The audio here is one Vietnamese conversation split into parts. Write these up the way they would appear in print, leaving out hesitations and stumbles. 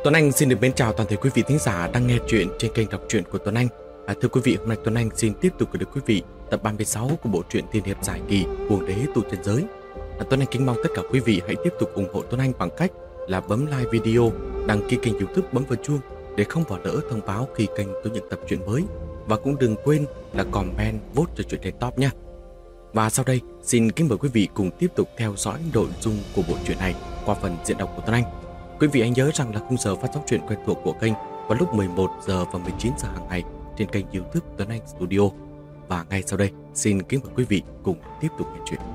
Tuấn Anh xin được mến chào toàn thể quý vị thính giả đang nghe chuyện trên kênh đọc truyện của Tuấn Anh. Thưa quý vị, hôm nay Tuấn Anh xin tiếp tục gửi đến quý vị tập 36 của bộ truyện tiên hiệp giải kỳ Cuồng Đế Tu Chân Giới. Tuấn Anh kính mong tất cả quý vị hãy tiếp tục ủng hộ Tuấn Anh bằng cách là bấm like video, đăng ký kênh YouTube, bấm vào chuông để không bỏ lỡ thông báo khi kênh có những tập truyện mới, và cũng đừng quên là comment vote cho truyện lên top nha. Và sau đây xin kính mời quý vị cùng tiếp tục theo dõi nội dung của bộ truyện này qua phần diễn đọc của Tuấn Anh. Quý vị hãy nhớ rằng là khung giờ phát sóng truyện quen thuộc của kênh vào lúc 11 giờ và 19 giờ hàng ngày trên kênh YouTube Tuấn Anh Studio. Và ngay sau đây xin kính mời quý vị cùng tiếp tục nghe chuyện.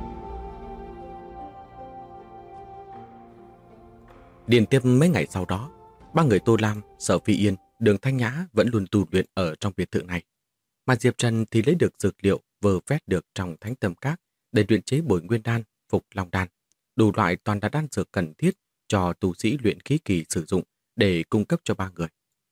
Điền tiếp mấy ngày sau đó, ba người Tô Lam, Sở Phi Yên, Đường Thanh Nhã vẫn luôn tu luyện ở trong biệt thự này. Mà Diệp Trần thì lấy được dược liệu vừa vét được trong Thánh Tâm Các để luyện chế Bồi Nguyên Đan, Phục Long Đan, đủ loại toàn là đan dược cần thiết cho tu sĩ luyện khí kỳ sử dụng để cung cấp cho ba người.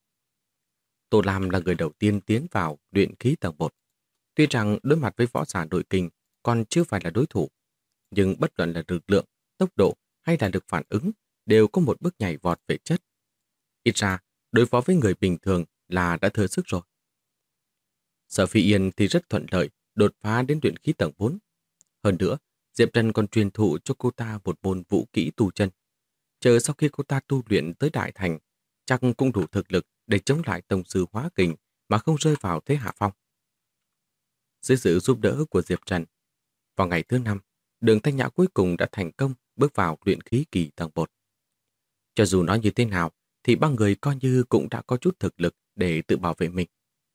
Tô Lam là người đầu tiên tiến vào luyện khí tầng 1. Tuy rằng đối mặt với võ giả nội kình còn chưa phải là đối thủ, nhưng bất luận là lực lượng, tốc độ hay là lực phản ứng đều có một bước nhảy vọt về chất. Ít ra, đối phó với người bình thường là đã thừa sức rồi. Sở Phi Yên thì rất thuận lợi đột phá đến luyện khí tầng 4. Hơn nữa, Diệp Trần còn truyền thụ cho cô ta một môn vũ kỹ tu chân. Chờ sau khi cô ta tu luyện tới đại thành, chắc cũng đủ thực lực để chống lại tông sư hóa kình mà không rơi vào thế hạ phong. Dưới sự giúp đỡ của Diệp Trần, vào ngày thứ 5, Đường Thanh Nhã cuối cùng đã thành công bước vào luyện khí kỳ tầng 1. Cho dù nói như thế nào, thì ba người coi như cũng đã có chút thực lực để tự bảo vệ mình.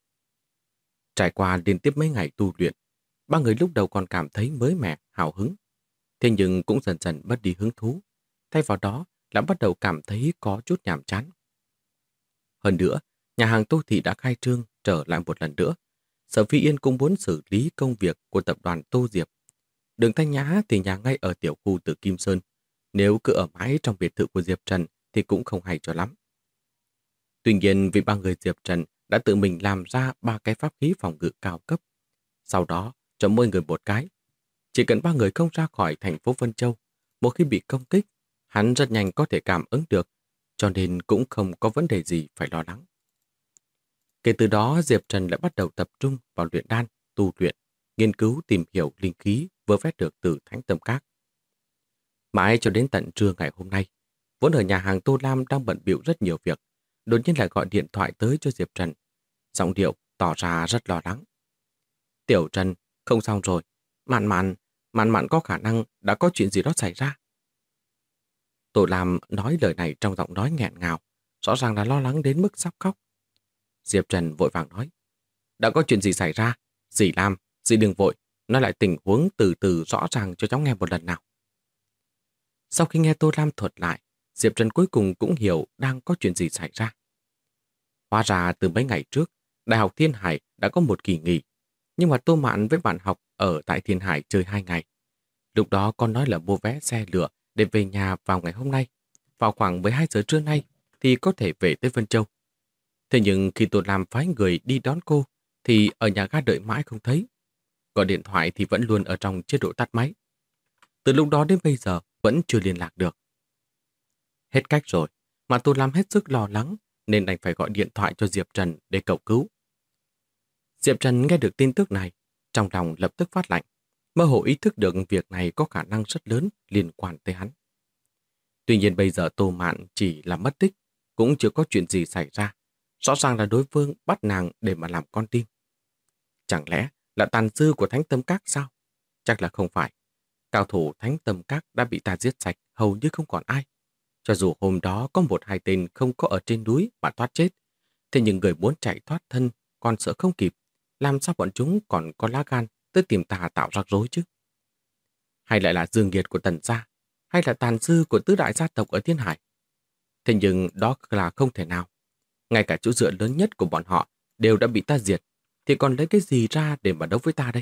Trải qua liên tiếp mấy ngày tu luyện, ba người lúc đầu còn cảm thấy mới mẻ, hào hứng. Thế nhưng cũng dần dần mất đi hứng thú. Thay vào đó là bắt đầu cảm thấy có chút nhàm chán. Hơn nữa, nhà hàng Tô Thị đã khai trương trở lại một lần nữa. Sở Phi Yên cũng muốn xử lý công việc của tập đoàn Tô Diệp. Đường Thanh Nhã thì nhà ngay ở tiểu khu Tử Kim Sơn. Nếu cứ ở mãi trong biệt thự của Diệp Trần thì cũng không hay cho lắm. Tuy nhiên vì ba người Diệp Trần đã tự mình làm ra 3 cái pháp khí phòng ngự cao cấp. Sau đó cho mỗi người một cái. Chỉ cần ba người không ra khỏi thành phố Vân Châu, một khi bị công kích, hắn rất nhanh có thể cảm ứng được, cho nên cũng không có vấn đề gì phải lo lắng. Kể từ đó, Diệp Trần lại bắt đầu tập trung vào luyện đan, tu luyện, nghiên cứu tìm hiểu linh khí vừa vét được từ Thánh Tâm Các. Mãi cho đến tận trưa ngày hôm nay, vốn ở nhà hàng Tô Lam đang bận bịu rất nhiều việc, đột nhiên lại gọi điện thoại tới cho Diệp Trần. Giọng điệu tỏ ra rất lo lắng. Tiểu Trần, không xong rồi, Mạn Mạn có khả năng đã có chuyện gì đó xảy ra. Tô Lam nói lời này trong giọng nói nghẹn ngào, rõ ràng là lo lắng đến mức sắp khóc. Diệp Trần vội vàng nói, đã có chuyện gì xảy ra? Dì Lam, dì đừng vội, nói lại tình huống từ từ rõ ràng cho cháu nghe một lần nào. Sau khi nghe Tô Lam thuật lại, Diệp Trần cuối cùng cũng hiểu đang có chuyện gì xảy ra. Hóa ra từ mấy ngày trước, Đại học Thiên Hải đã có một kỳ nghỉ, nhưng mà Tô Mạn với bạn học ở tại Thiên Hải chơi 2 ngày. Lúc đó con nói là mua vé xe lửa để về nhà vào ngày hôm nay. Vào khoảng 12 giờ trưa nay thì có thể về tới Vân Châu. Thế nhưng khi Tô Lam phái người đi đón cô thì ở nhà ga đợi mãi không thấy. Gọi điện thoại thì vẫn luôn ở trong chế độ tắt máy. Từ lúc đó đến bây giờ vẫn chưa liên lạc được. Hết cách rồi, mà Tô Lam hết sức lo lắng nên đành phải gọi điện thoại cho Diệp Trần để cầu cứu. Diệp Trần nghe được tin tức này, trong lòng lập tức phát lạnh, mơ hồ ý thức được việc này có khả năng rất lớn liên quan tới hắn. Tuy nhiên bây giờ Tô Mạn chỉ là mất tích, cũng chưa có chuyện gì xảy ra. Rõ ràng là đối phương bắt nàng để mà làm con tin. Chẳng lẽ là tàn dư của Thánh Tâm Các sao? Chắc là không phải. Cao thủ Thánh Tâm Các đã bị ta giết sạch, hầu như không còn ai. Cho dù hôm đó có 1-2 tên không có ở trên núi mà thoát chết, thế nhưng người muốn chạy thoát thân còn sợ không kịp. Làm sao bọn chúng còn có lá gan tới tìm ta tạo rắc rối chứ? Hay lại là dương nghiệt của Tần gia, hay là tàn dư của tứ đại gia tộc ở Thiên Hải? Thế nhưng đó là không thể nào. Ngay cả chỗ dựa lớn nhất của bọn họ đều đã bị ta diệt, thì còn lấy cái gì ra để mà đấu với ta đây?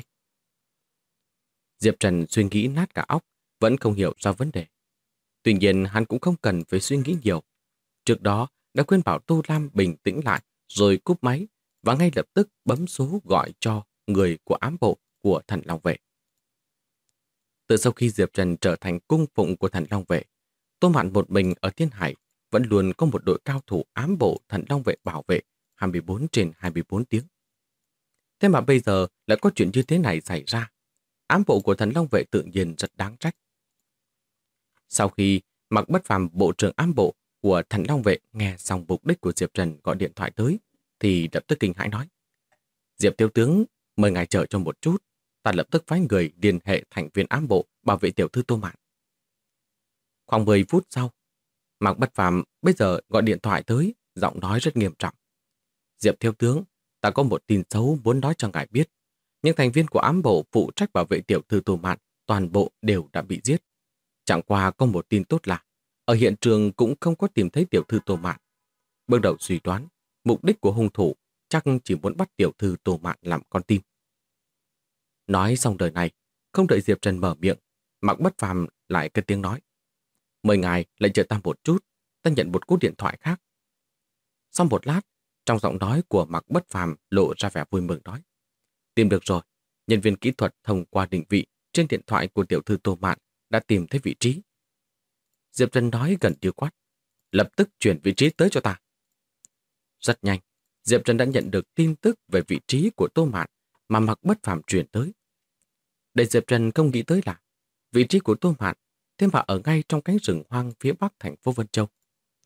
Diệp Trần suy nghĩ nát cả óc, vẫn không hiểu ra vấn đề. Tuy nhiên hắn cũng không cần phải suy nghĩ nhiều. Trước đó đã khuyên bảo Tô Lam bình tĩnh lại rồi cúp máy và ngay lập tức bấm số gọi cho người của ám bộ của Thần Long Vệ. Từ sau khi Diệp Trần trở thành cung phụng của Thần Long Vệ, Tô Mạn một mình ở Thiên Hải vẫn luôn có một đội cao thủ ám bộ Thần Long vệ bảo vệ 24/24 tiếng. Thế mà bây giờ lại có chuyện như thế này xảy ra. Ám bộ của Thần Long vệ tự nhiên rất đáng trách. Sau khi Mạc Bất Phàm, bộ trưởng ám bộ của Thần Long vệ, nghe xong mục đích của Diệp Trần gọi điện thoại tới, thì lập tức kinh hãi nói: Diệp thiếu tướng, mời ngài chờ cho một chút, ta lập tức phái người liên hệ thành viên ám bộ bảo vệ tiểu thư Tô Mạn. Khoảng 10 phút sau, Mạc Bất Phàm bây giờ gọi điện thoại tới, giọng nói rất nghiêm trọng: Diệp thiếu tướng, ta có một tin xấu muốn nói cho ngài biết. Những thành viên của ám bộ phụ trách bảo vệ tiểu thư Tô Mạn toàn bộ đều đã bị giết. Chẳng qua có một tin tốt là ở hiện trường cũng không có tìm thấy tiểu thư Tô Mạn. Bước đầu suy đoán, mục đích của hung thủ chắc chỉ muốn bắt tiểu thư Tô Mạn làm con tin. Nói xong lời này, không đợi Diệp Trần mở miệng, Mạc Bất Phàm lại cất tiếng nói: Mời ngài lại chờ ta một chút, ta nhận một cú điện thoại khác. Sau một lát, trong giọng nói của Mạc Bất Phàm lộ ra vẻ vui mừng nói: Tìm được rồi, nhân viên kỹ thuật thông qua định vị trên điện thoại của tiểu thư Tô Mạn đã tìm thấy vị trí. Diệp Trần nói gần như quát: Lập tức chuyển vị trí tới cho ta. Rất nhanh, Diệp Trần đã nhận được tin tức về vị trí của Tô Mạn mà Mạc Bất Phàm truyền tới. Để Diệp Trần không nghĩ tới là vị trí của Tô Mạn thế mà ở ngay trong cánh rừng hoang phía bắc thành phố Vân Châu.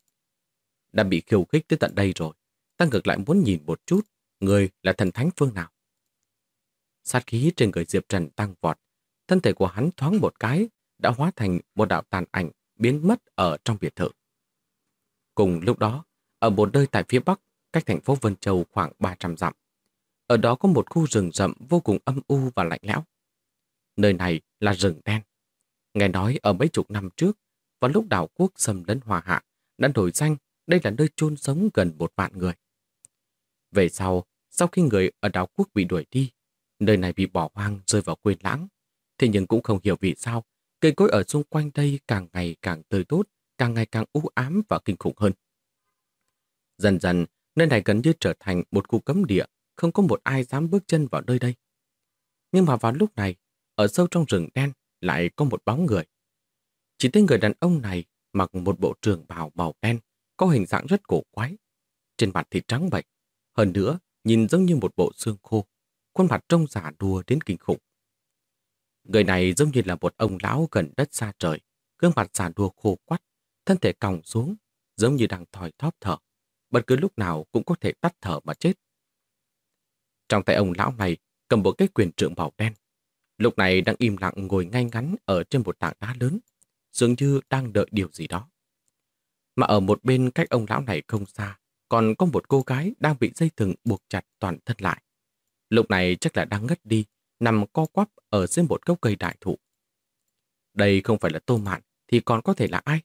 Đã bị khiêu khích tới tận đây rồi, ta ngược lại muốn nhìn một chút người là thần thánh phương nào. Sát khí trên người Diệp Trần tăng vọt, thân thể của hắn thoáng một cái đã hóa thành một đạo tàn ảnh biến mất ở trong biệt thự. Cùng lúc đó, ở một nơi tại phía bắc, cách thành phố Vân Châu khoảng 300 dặm, ở đó có một khu rừng rậm vô cùng âm u và lạnh lẽo. Nơi này là rừng đen. Nghe nói ở mấy chục năm trước, vào lúc đảo quốc xâm lấn Hoa Hạ, đã nổi danh đây là nơi chôn sống gần 1 vạn người. Về sau khi người ở đảo quốc bị đuổi đi, nơi này bị bỏ hoang rơi vào quên lãng. Thế nhưng cũng không hiểu vì sao, cây cối ở xung quanh đây càng ngày càng tươi tốt, càng ngày càng u ám và kinh khủng hơn. Dần dần, nơi này gần như trở thành một khu cấm địa, không có một ai dám bước chân vào nơi đây. Nhưng mà vào lúc này, ở sâu trong rừng đen lại có một bóng người. Chỉ thấy người đàn ông này mặc một bộ trường bào màu đen, có hình dạng rất cổ quái. Trên mặt thì trắng bệch, hơn nữa nhìn giống như một bộ xương khô, khuôn mặt trông già nua đến kinh khủng. Người này giống như là một ông lão gần đất xa trời, gương mặt già nua khô quắt, thân thể còng xuống, giống như đang thoi thóp thở, bất cứ lúc nào cũng có thể tắt thở mà chết. Trong tay ông lão này cầm một cái quyền trượng màu đen, lúc này đang im lặng ngồi ngay ngắn ở trên một tảng đá lớn, dường như đang đợi điều gì đó. Mà ở một bên cách ông lão này không xa, còn có một cô gái đang bị dây thừng buộc chặt toàn thân lại. Lúc này chắc là đang ngất đi, nằm co quắp ở dưới một gốc cây đại thụ. Đây không phải là Tô Mạn thì còn có thể là ai?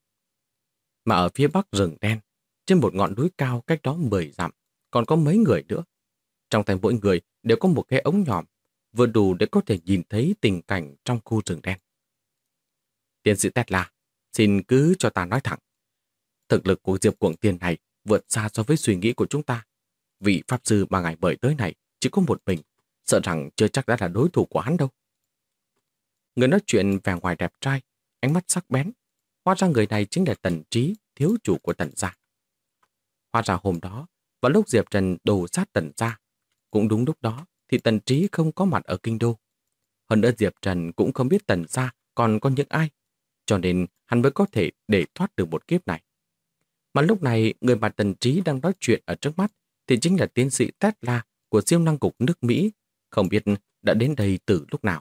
Mà ở phía bắc rừng đen, trên một ngọn núi cao cách đó 10 dặm, còn có mấy người nữa. Trong tay mỗi người đều có một cái ống nhòm, vừa đủ để có thể nhìn thấy tình cảnh trong khu rừng đen. Tiến sĩ Tesla, xin cứ cho ta nói thẳng. Thực lực của Diệp Cuồng Tiên này vượt xa so với suy nghĩ của chúng ta. Vị pháp sư mà ngài mời tới này chỉ có một mình, sợ rằng chưa chắc đã là đối thủ của hắn đâu. Người nói chuyện vẻ ngoài đẹp trai, ánh mắt sắc bén. Hóa ra người này chính là Tần Trí, thiếu chủ của Tần gia. Hóa ra hôm đó, vào lúc Diệp Trần đổ sát Tần gia, cũng đúng lúc đó thì Tần Trí không có mặt ở kinh đô. Hơn nữa Diệp Trần cũng không biết Tần gia còn có những ai, cho nên hắn mới có thể để thoát được một kiếp này. Mà lúc này, người mà Tần Trí đang nói chuyện ở trước mắt thì chính là tiến sĩ Tesla của siêu năng cục nước Mỹ, không biết đã đến đây từ lúc nào.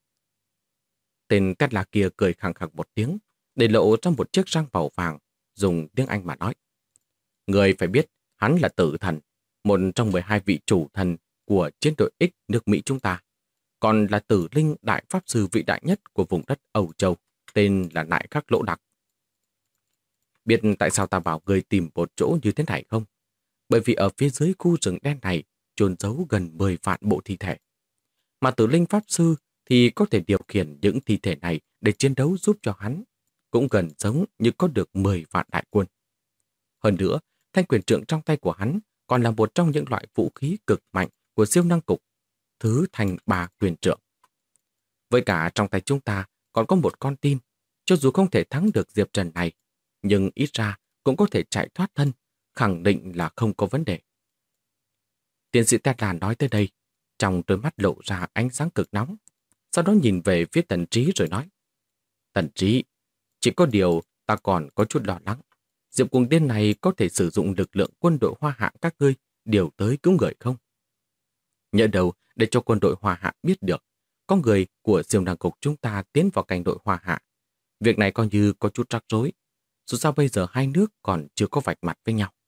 Tên Tesla kia cười khẳng khặc một tiếng, để lộ trong một chiếc răng màu vàng, dùng tiếng Anh mà nói. Người phải biết, hắn là tử thần, một trong 12 vị chủ thần của chiến đội X nước Mỹ chúng ta, còn là tử linh đại pháp sư vĩ đại nhất của vùng đất Âu Châu, tên là Nại Khắc Lỗ Đặc. Biết tại sao ta bảo người tìm một chỗ như thế này không? Bởi vì ở phía dưới khu rừng đen này chôn giấu gần 10 vạn bộ thi thể. Mà tử linh pháp sư thì có thể điều khiển những thi thể này để chiến đấu giúp cho hắn, cũng gần giống như có được 10 vạn đại quân. Hơn nữa, thanh quyền trượng trong tay của hắn còn là một trong những loại vũ khí cực mạnh của siêu năng cục, thứ thành 3 quyền trượng. Với cả trong tay chúng ta còn có một con tin, cho dù không thể thắng được Diệp Trần này, nhưng ít ra cũng có thể chạy thoát thân, khẳng định là không có vấn đề. Tiến sĩ Tesla nói tới đây, trong đôi mắt lộ ra ánh sáng cực nóng, sau đó nhìn về phía Tần Trí rồi nói: Tần Trí, chỉ có điều ta còn có chút lo lắng. Diệp Cuồng Tiên này có thể sử dụng lực lượng quân đội Hoa Hạ các ngươi điều tới cứu người không? Nhỡ đầu để cho quân đội Hoa Hạ biết được có người của Siêu năng cục chúng ta tiến vào cảnh đội Hoa Hạ. Việc này coi như có chút rắc rối. Dù sao bây giờ hai nước còn chưa có vạch mặt với nhau.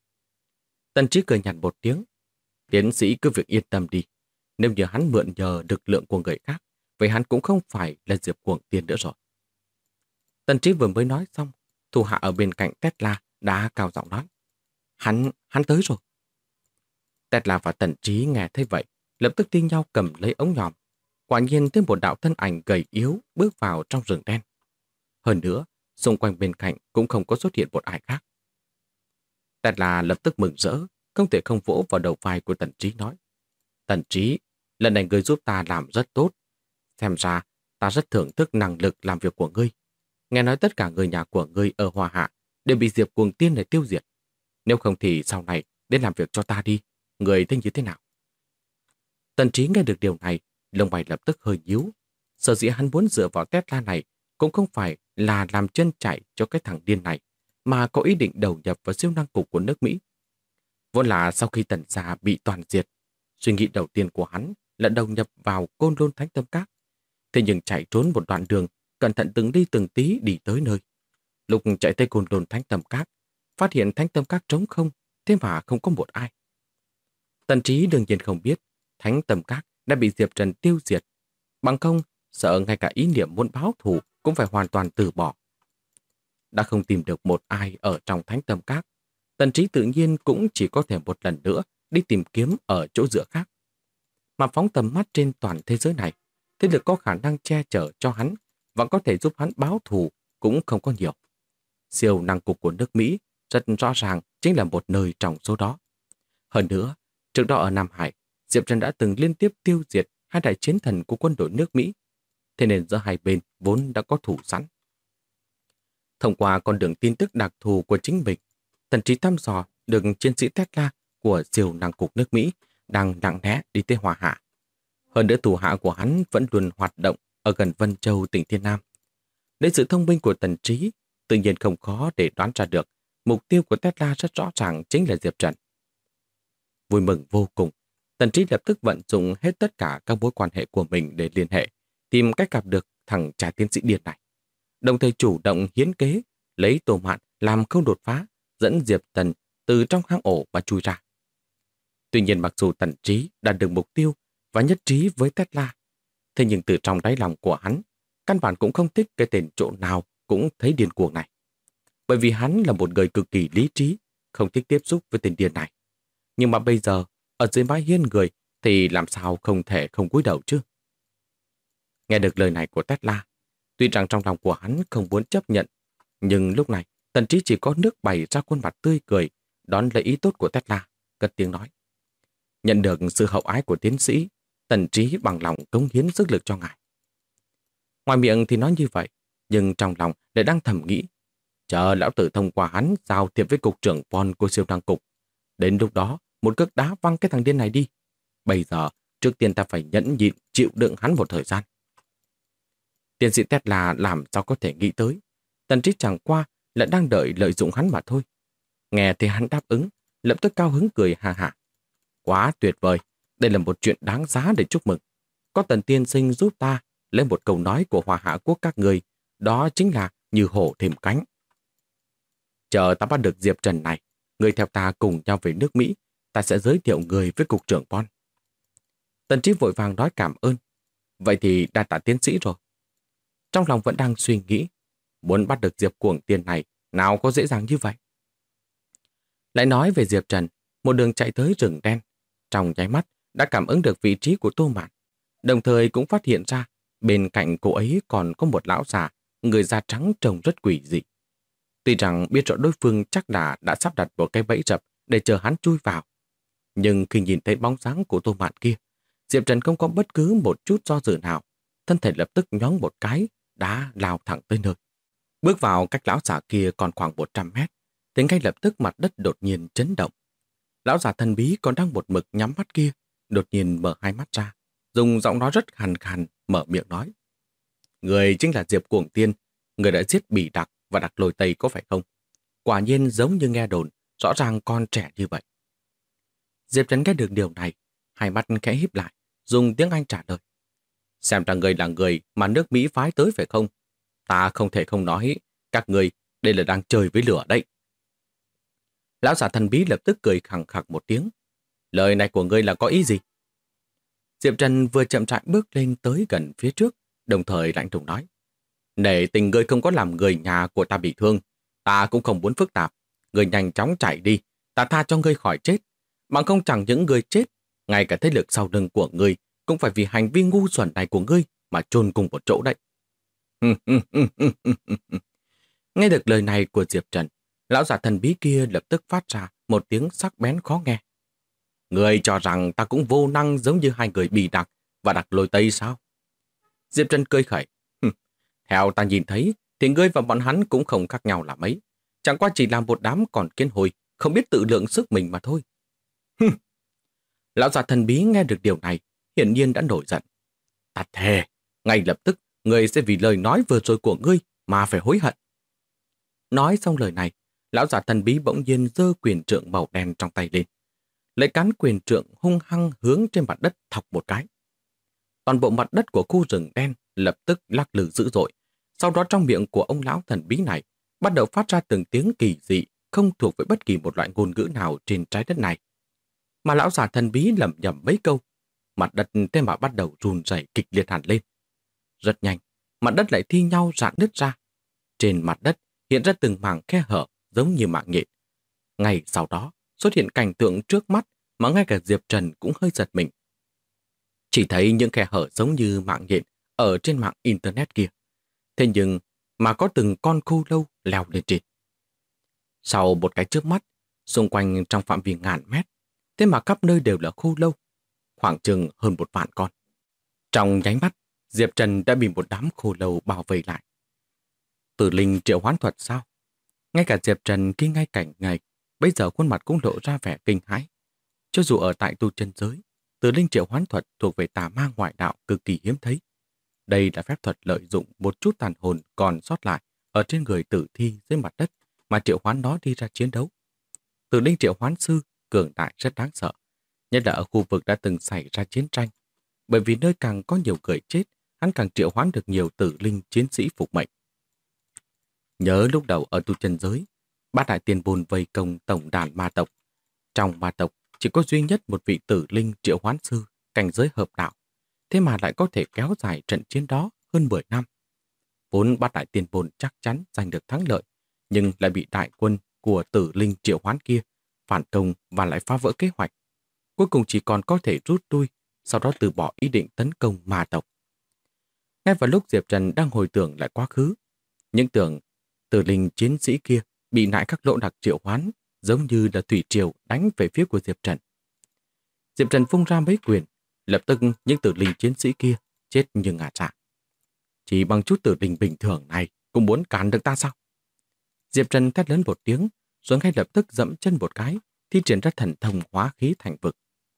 Tần Trí cười nhạt một tiếng. Tiến sĩ cứ việc yên tâm đi. Nếu như hắn mượn nhờ lực lượng của người khác, vậy hắn cũng không phải là Diệp Cuồng Tiên nữa rồi. Tần Trí vừa mới nói xong, thủ hạ ở bên cạnh Tesla đã cao giọng nói: Hắn tới rồi. Tesla và Tần Trí nghe thấy vậy, lập tức thi nhau cầm lấy ống nhòm. Quả nhiên thêm một đạo thân ảnh gầy yếu bước vào trong rừng đen. Hơn nữa, xung quanh bên cạnh cũng không có xuất hiện một ai khác. Tesla lập tức mừng rỡ, không thể không vỗ vào đầu vai của Tần Trí nói: Tần Trí, lần này ngươi giúp ta làm rất tốt. Xem ra, ta rất thưởng thức năng lực làm việc của ngươi. Nghe nói tất cả người nhà của ngươi ở Hoa Hạ đều bị Diệp Cuồng Tiên này tiêu diệt. Nếu không thì sau này đến làm việc cho ta đi. Người thấy như thế nào? Tần Trí nghe được điều này, lông mày lập tức hơi nhíu. Sở dĩ hắn muốn dựa vào Tesla này cũng không phải là làm chân chạy cho cái thằng điên này, mà có ý định đầu nhập vào siêu năng cục của nước Mỹ. Vốn là sau khi Tần gia bị toàn diệt, suy nghĩ đầu tiên của hắn là đầu nhập vào Côn Lôn Thánh Tâm Các. Thế nhưng chạy trốn một đoạn đường, cẩn thận từng ly từng tí đi tới nơi. Lúc chạy tới Côn Lôn Thánh Tâm Các, phát hiện Thánh Tâm Các trống không, thế mà không có một ai. Tần Trí đương nhiên không biết Thánh Tâm Các đã bị Diệp Trần tiêu diệt. Bằng không, sợ ngay cả ý niệm muốn báo thù cũng phải hoàn toàn từ bỏ. Đã không tìm được một ai ở trong Thánh Tâm Các, Tần Trí tự nhiên cũng chỉ có thể một lần nữa đi tìm kiếm ở chỗ dựa khác. Mà phóng tầm mắt trên toàn thế giới này, thế lực có khả năng che chở cho hắn và có thể giúp hắn báo thù cũng không có nhiều. Siêu năng cục của nước Mỹ rất rõ ràng chính là một nơi trong số đó. Hơn nữa, trước đó ở Nam Hải, Diệp Trần đã từng liên tiếp tiêu diệt hai đại chiến thần của quân đội nước Mỹ. Thế nên giữa hai bên vốn đã có thủ sẵn. Thông qua con đường tin tức đặc thù của chính mình, Tần Trí thăm dò được chiến sĩ Tesla của siêu năng cục nước Mỹ đang lặng lẽ đi tới Hoa Hạ. Hơn nữa thủ hạ của hắn vẫn luôn hoạt động ở gần Vân Châu, tỉnh Thiên Nam. Lấy sự thông minh của Tần Trí, tự nhiên không khó để đoán ra được mục tiêu của Tesla rất rõ ràng chính là Diệp Trần. Vui mừng vô cùng, Tần Trí lập tức vận dụng hết tất cả các mối quan hệ của mình để liên hệ, tìm cách gặp được thằng cha tiến sĩ điên này. Đồng thời chủ động hiến kế, lấy Tô Mạn làm khâu đột phá, dẫn Diệp Trần từ trong hang ổ mà chui ra. Tuy nhiên mặc dù Tần Trí đạt được mục tiêu và nhất trí với Tesla, thế nhưng từ trong đáy lòng của hắn, căn bản cũng không thích cái tên chỗ nào cũng thấy điên cuồng này. Bởi vì hắn là một người cực kỳ lý trí, không thích tiếp xúc với tên điên này. Nhưng mà bây giờ, ở dưới mái hiên người thì làm sao không thể không cúi đầu chứ? Nghe được lời này của Tesla, tuy rằng trong lòng của hắn không muốn chấp nhận, nhưng lúc này Tần Trí chỉ có nước bày ra khuôn mặt tươi cười, đón lấy ý tốt của Tesla, cất tiếng nói. Nhận được sự hậu ái của tiến sĩ, Tần Trí bằng lòng cống hiến sức lực cho ngài. Ngoài miệng thì nói như vậy, nhưng trong lòng lại đang thầm nghĩ, chờ lão tử thông qua hắn giao thiệp với cục trưởng Von của siêu năng cục. Đến lúc đó, một cước đá văng cái thằng điên này đi. Bây giờ, trước tiên ta phải nhẫn nhịn chịu đựng hắn một thời gian. Tiến sĩ Tesla làm sao có thể nghĩ tới. Tần Trí chẳng qua là đang đợi lợi dụng hắn mà thôi. Nghe thì hắn đáp ứng, lập tức cao hứng cười ha hả. Quá tuyệt vời, đây là một chuyện đáng giá để chúc mừng. Có Tần tiên sinh giúp ta lấy một câu nói của Hòa Hạ Quốc các người, đó chính là như hổ thêm cánh. Chờ ta bắt được Diệp Trần này, người theo ta cùng nhau về nước Mỹ, ta sẽ giới thiệu người với cục trưởng Von. Tần Trí vội vàng nói cảm ơn. Vậy thì đa tạ tiến sĩ rồi. Trong lòng vẫn đang suy nghĩ, muốn bắt được Diệp Cuồng Tiên này, nào có dễ dàng như vậy. Lại nói về Diệp Trần, một đường chạy tới rừng đen, trong nháy mắt đã cảm ứng được vị trí của Tô Mạn, đồng thời cũng phát hiện ra bên cạnh cô ấy còn có một lão già, người da trắng trông rất quỷ dị. Tuy rằng biết rõ đối phương chắc đã sắp đặt một cái bẫy rập để chờ hắn chui vào, nhưng khi nhìn thấy bóng dáng của Tô Mạn kia, Diệp Trần không có bất cứ một chút do dự nào, thân thể lập tức nhón một cái, đã lao thẳng tới nơi. Bước vào cách lão già kia còn khoảng 100 mét, thì ngay lập tức mặt đất đột nhiên chấn động. Lão già thần bí còn đang một mực nhắm mắt kia, đột nhiên mở hai mắt ra, dùng giọng nói rất khàn khàn, mở miệng nói. Người chính là Diệp Cuồng Tiên, người đã giết Bỉ Đặc và Đặc Lôi Tây có phải không? Quả nhiên giống như nghe đồn, rõ ràng con trẻ như vậy. Diệp Trần nghe được điều này, hai mắt khẽ híp lại, dùng tiếng Anh trả lời. Xem ra người là người mà nước Mỹ phái tới phải không? Ta không thể không nói, các người đây là đang chơi với lửa đấy. Lão giả thần bí lập tức cười khẳng khặc một tiếng. Lời này của ngươi là có ý gì? Diệp Trần vừa chậm rãi bước lên tới gần phía trước, đồng thời lạnh lùng nói. Nể tình ngươi không có làm người nhà của ta bị thương, ta cũng không muốn phức tạp. Ngươi nhanh chóng chạy đi, ta tha cho ngươi khỏi chết. Bằng không chẳng những ngươi chết, ngay cả thế lực sau lưng của ngươi cũng phải vì hành vi ngu xuẩn này của ngươi mà chôn cùng một chỗ đấy. Nghe được lời này của Diệp Trần, lão giả thần bí kia lập tức phát ra một tiếng sắc bén khó nghe. Ngươi cho rằng ta cũng vô năng giống như hai người Bỉ Đặc và Đặc Lôi Tây sao? Diệp Trần cười khẩy. Theo ta nhìn thấy, thì ngươi và bọn hắn cũng không khác nhau là mấy. Chẳng qua chỉ là một đám còn kiến hồi, không biết tự lượng sức mình mà thôi. Lão già thần bí nghe được điều này, hiển nhiên đã nổi giận. Ta thề, ngay lập tức, ngươi sẽ vì lời nói vừa rồi của ngươi mà phải hối hận. Nói xong lời này, lão già thần bí bỗng nhiên giơ quyền trượng màu đen trong tay lên. Lấy cán quyền trượng hung hăng hướng trên mặt đất thọc một cái. Toàn bộ mặt đất của khu rừng đen lập tức lắc lư dữ dội. Sau đó trong miệng của ông lão thần bí này bắt đầu phát ra từng tiếng kỳ dị, không thuộc với bất kỳ một loại ngôn ngữ nào trên trái đất này. Mà lão già thần bí lẩm nhẩm mấy câu, mặt đất thế mà bắt đầu run rẩy kịch liệt hẳn lên. Rất nhanh, mặt đất lại thi nhau rạn nứt ra. Trên mặt đất hiện ra từng mảng khe hở giống như mạng nhện. Ngay sau đó xuất hiện cảnh tượng trước mắt mà ngay cả Diệp Trần cũng hơi giật mình. Chỉ thấy những khe hở giống như mạng nhện ở trên mạng Internet kia. Thế nhưng mà có từng con khô lâu leo lên trên. Sau một cái chớp mắt, xung quanh trong phạm vi ngàn mét, thế mà khắp nơi đều là khô lâu, khoảng chừng hơn 1 vạn con. Trong nháy mắt, Diệp Trần đã bị một đám khô lâu bao vây lại. Tử linh triệu hoán thuật sao? Ngay cả Diệp Trần khi ngay cảnh này, bây giờ khuôn mặt cũng lộ ra vẻ kinh hãi. Cho dù ở tại tu chân giới, tử linh triệu hoán thuật thuộc về tà ma ngoại đạo cực kỳ hiếm thấy. Đây là phép thuật lợi dụng một chút tàn hồn còn sót lại ở trên người tử thi dưới mặt đất mà triệu hoán nó đi ra chiến đấu. Tử linh triệu hoán sư cường đại rất đáng sợ, nhất là ở khu vực đã từng xảy ra chiến tranh. Bởi vì nơi càng có nhiều người chết, hắn càng triệu hoán được nhiều tử linh chiến sĩ phục mệnh. Nhớ lúc đầu ở tu chân giới, Bát Đại Tiên Bồn vây công tổng đàn ma tộc. Trong ma tộc chỉ có duy nhất một vị tử linh triệu hoán sư cảnh giới hợp đạo, thế mà lại có thể kéo dài trận chiến đó hơn 10 năm. Vốn Bát Đại Tiên Bồn chắc chắn giành được thắng lợi, nhưng lại bị đại quân của tử linh triệu hoán kia phản công và lại phá vỡ kế hoạch. Cuối cùng chỉ còn có thể rút lui, sau đó từ bỏ ý định tấn công ma tộc. Ngay vào lúc Diệp Trần đang hồi tưởng lại quá khứ, những tưởng tử linh chiến sĩ kia bị nại các lỗ đặc triệu hoán giống như là thủy triều đánh về phía của Diệp Trần. Diệp Trần vung ra mấy quyền, lập tức những tử linh chiến sĩ kia chết như ngả dạ. Chỉ bằng chút tử linh bình thường này cũng muốn cản được ta sao? Diệp Trần thét lớn một tiếng, rồi ngay lập tức dẫm chân một cái, thi triển ra thần thông hóa khí thành vực.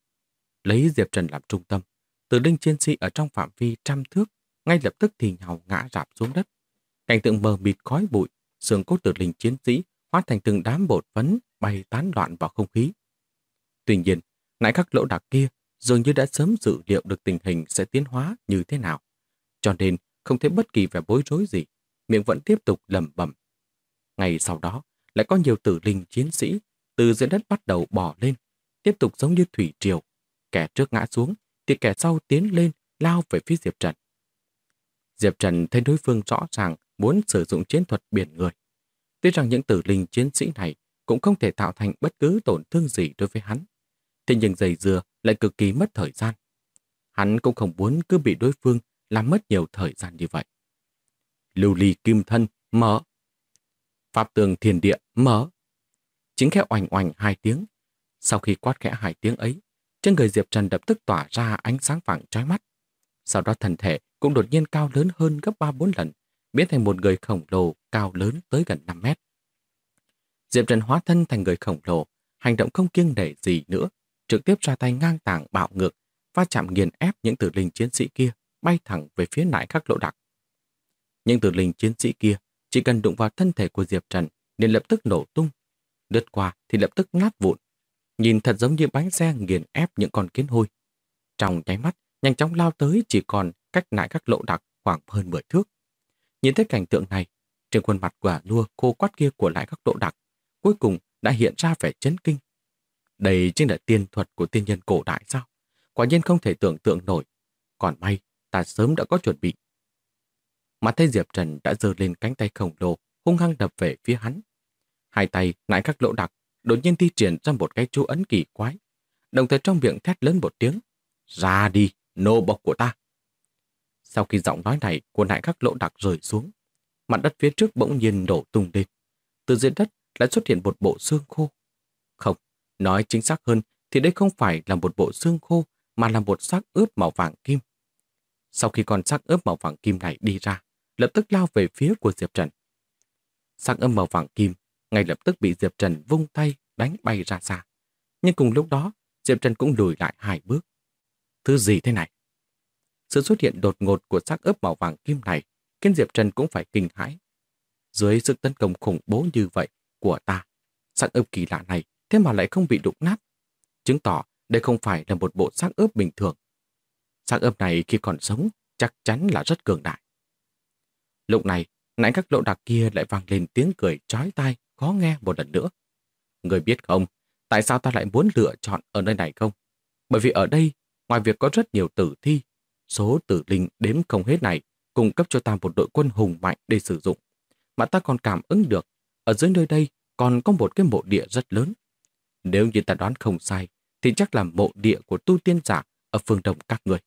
Lấy Diệp Trần làm trung tâm, tử linh chiến sĩ ở trong phạm vi 100 thước ngay lập tức thì nhào ngã rạp xuống đất. Cảnh tượng mờ mịt khói bụi, xương cốt tử linh chiến sĩ hóa thành từng đám bột phấn bay tán loạn vào không khí. Tuy nhiên, nại các lỗ đặc kia dường như đã sớm dự liệu được tình hình sẽ tiến hóa như thế nào, cho nên không thấy bất kỳ vẻ bối rối gì, miệng vẫn tiếp tục lẩm bẩm. Ngày sau đó, lại có nhiều tử linh chiến sĩ từ dưới đất bắt đầu bò lên, tiếp tục giống như thủy triều. Kẻ trước ngã xuống, thì kẻ sau tiến lên, lao về phía Diệp Trần. Diệp Trần thấy đối phương rõ ràng muốn sử dụng chiến thuật biển người. Tuy rằng những tử linh chiến sĩ này cũng không thể tạo thành bất cứ tổn thương gì đối với hắn, thế nhưng giày dừa lại cực kỳ mất thời gian. Hắn cũng không muốn cứ bị đối phương làm mất nhiều thời gian như vậy. Lưu ly kim thân, mở. Pháp tường thiền địa, mở. Chính khẽ oành oành 2 tiếng. Sau khi quát khẽ 2 tiếng ấy, trên người Diệp Trần lập tức tỏa ra ánh sáng vàng chói mắt. Sau đó thân thể cũng đột nhiên cao lớn hơn gấp 3-4 lần, biến thành một người khổng lồ cao lớn tới gần 5 mét. Diệp Trần hóa thân thành người khổng lồ, hành động không kiêng nể gì nữa, trực tiếp ra tay ngang tàng bạo ngược, va chạm nghiền ép những tử linh chiến sĩ kia, bay thẳng về phía nại khắc lộ đặc. Những tử linh chiến sĩ kia chỉ cần đụng vào thân thể của Diệp Trần liền lập tức nổ tung, lướt qua thì lập tức nát vụn, nhìn thật giống như bánh xe nghiền ép những con kiến hôi. Trong nháy mắt, nhanh chóng lao tới chỉ còn cách nại khắc lộ đặc khoảng hơn 10 thước. Nhìn thấy cảnh tượng này, trên khuôn mặt quả lua khô quắt kia của nại khắc lộ đặc cuối cùng đã hiện ra vẻ chấn kinh. Đây chính là tiên thuật của tiên nhân cổ đại sao? Quả nhiên không thể tưởng tượng nổi. Còn may, ta sớm đã có chuẩn bị. Mà thấy Diệp Trần đã giơ lên cánh tay khổng lồ, hung hăng đập về phía hắn. Hai tay nại khắc lộ đặc đột nhiên thi triển ra một cái chú ấn kỳ quái, đồng thời trong miệng thét lớn một tiếng: ra đi, nô bộc của ta. Sau khi giọng nói này của nại khắc lộ đặc rơi xuống, mặt đất phía trước bỗng nhiên nổ tung lên. Từ dưới đất lại xuất hiện một bộ xương khô. Không, nói chính xác hơn thì đây không phải là một bộ xương khô mà là một xác ướp màu vàng kim. Sau khi con xác ướp màu vàng kim này đi ra, lập tức lao về phía của Diệp Trần. Xác ướp màu vàng kim ngay lập tức bị Diệp Trần vung tay đánh bay ra xa. Nhưng cùng lúc đó, Diệp Trần cũng lùi lại 2 bước. Thứ gì thế này? Sự xuất hiện đột ngột của xác ướp màu vàng kim này khiến Diệp Trần cũng phải kinh hãi. Dưới sức tấn công khủng bố như vậy của ta, xác ướp kỳ lạ này thế mà lại không bị đụng nát, chứng tỏ đây không phải là một bộ xác ướp bình thường. Xác ướp này khi còn sống chắc chắn là rất cường đại. Lúc này, nãy các lộ đặc kia lại vang lên tiếng cười chói tai, khó nghe một lần nữa. Người biết không, tại sao ta lại muốn lựa chọn ở nơi này không? Bởi vì ở đây, ngoài việc có rất nhiều tử thi, số tử linh đếm không hết này cung cấp cho ta một đội quân hùng mạnh để sử dụng. Mà ta còn cảm ứng được, ở dưới nơi đây còn có một cái mộ địa rất lớn. Nếu như ta đoán không sai, thì chắc là mộ địa của tu tiên giả ở phương đông các người.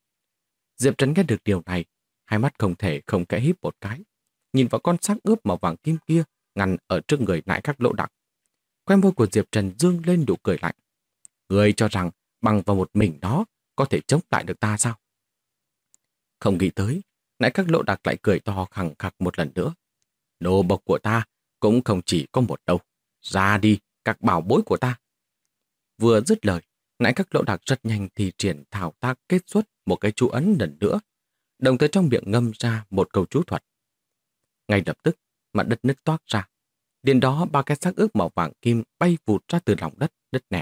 Diệp Trần nghe được điều này, hai mắt không thể không kẽ híp một cái, nhìn vào con xác ướp màu vàng kim kia ngăn ở trước người nại khắc lộ đặc. Khoe môi của Diệp Trần dương lên nụ cười lạnh. Người cho rằng bằng vào một mình đó có thể chống lại được ta sao? Không nghĩ tới, nại khắc lộ đặc lại cười to khẳng khặc một lần nữa. Nô bộc của ta cũng không chỉ có một đâu. Ra đi, các bảo bối của ta. Vừa dứt lời, nại khắc lộ đặc rất nhanh thì triển thao tác kết xuất một cái chú ấn lần nữa, đồng thời trong miệng ngâm ra một câu chú thuật. Ngay lập tức, mặt đất nứt toác ra. Liền đó 3 cái xác ướp màu vàng kim bay vụt ra từ lòng đất, nứt nẻ.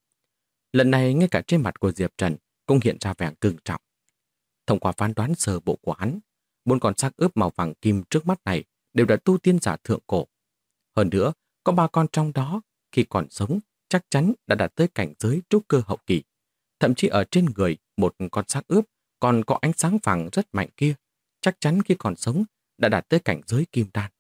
Lần này ngay cả trên mặt của Diệp Trần cũng hiện ra vẻ cứng trọng. Thông qua phán đoán sơ bộ của hắn, 4 con xác ướp màu vàng kim trước mắt này đều đã tu tiên giả thượng cổ. Hơn nữa, có 3 con trong đó khi còn sống chắc chắn đã đạt tới cảnh giới trúc cơ hậu kỳ. Thậm chí ở trên người một con xác ướp còn có ánh sáng vàng rất mạnh kia, chắc chắn khi còn sống đã đạt tới cảnh giới kim đan.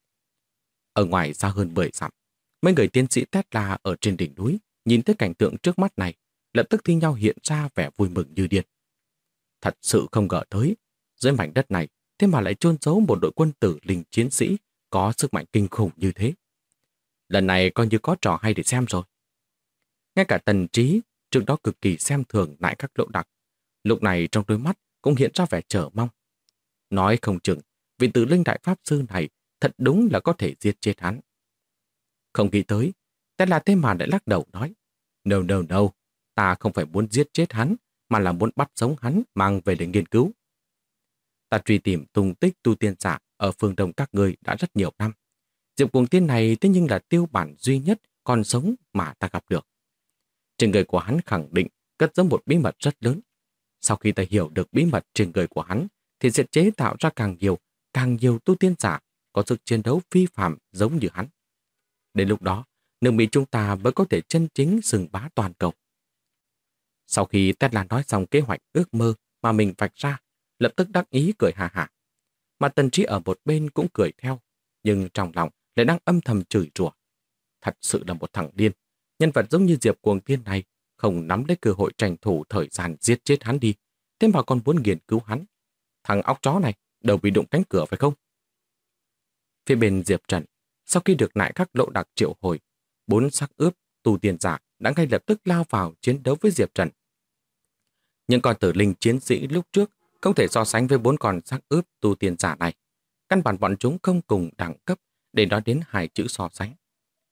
Ở ngoài xa hơn 10 dặm, mấy người tiến sĩ Tesla ở trên đỉnh núi nhìn thấy cảnh tượng trước mắt này, lập tức thi nhau hiện ra vẻ vui mừng như điên. Thật sự không ngờ tới, dưới mảnh đất này thế mà lại chôn giấu một đội quân tử linh chiến sĩ có sức mạnh kinh khủng như thế. Lần này coi như có trò hay để xem rồi. Ngay cả Tần Trí, trước đó cực kỳ xem thường nại khắc lộ đặc, lúc này trong đôi mắt cũng hiện ra vẻ chờ mong. Nói không chừng, vị tử linh đại pháp sư này thật đúng là có thể giết chết hắn. Không nghĩ tới, Tesla thế mà lại lắc đầu nói, No, no, no, ta không phải muốn giết chết hắn, mà là muốn bắt sống hắn mang về để nghiên cứu. Ta truy tìm tung tích tu tiên giả ở phương đông các ngươi đã rất nhiều năm. Diệp Cuồng Tiên này thế nhưng là tiêu bản duy nhất còn sống mà ta gặp được. Trên người của hắn khẳng định cất giấu một bí mật rất lớn. Sau khi ta hiểu được bí mật trên người của hắn, thì sẽ chế tạo ra càng nhiều tu tiên giả có sức chiến đấu phi phàm giống như hắn. Đến lúc đó, nước Mỹ chúng ta mới có thể chân chính xưng bá toàn cầu. Sau khi Tesla nói xong kế hoạch ước mơ mà mình vạch ra, lập tức đắc ý cười hà hà. Mà Tần Trí ở một bên cũng cười theo, nhưng trong lòng lại đang âm thầm chửi rủa. Thật sự là một thằng điên. Nhân vật giống như Diệp Cuồng Tiên này không nắm lấy cơ hội tranh thủ thời gian giết chết hắn đi, thế mà còn muốn nghiên cứu hắn. Thằng óc chó này đầu bị đụng cánh cửa phải không? Phía bên Diệp Trần, sau khi được nại khắc lộ đặc triệu hồi, 4 xác ướp tu tiên giả đã ngay lập tức lao vào chiến đấu với Diệp Trần. Những con tử linh chiến sĩ lúc trước không thể so sánh với 4 con xác ướp tu tiên giả này. Căn bản bọn chúng không cùng đẳng cấp để nói đến 2 chữ so sánh.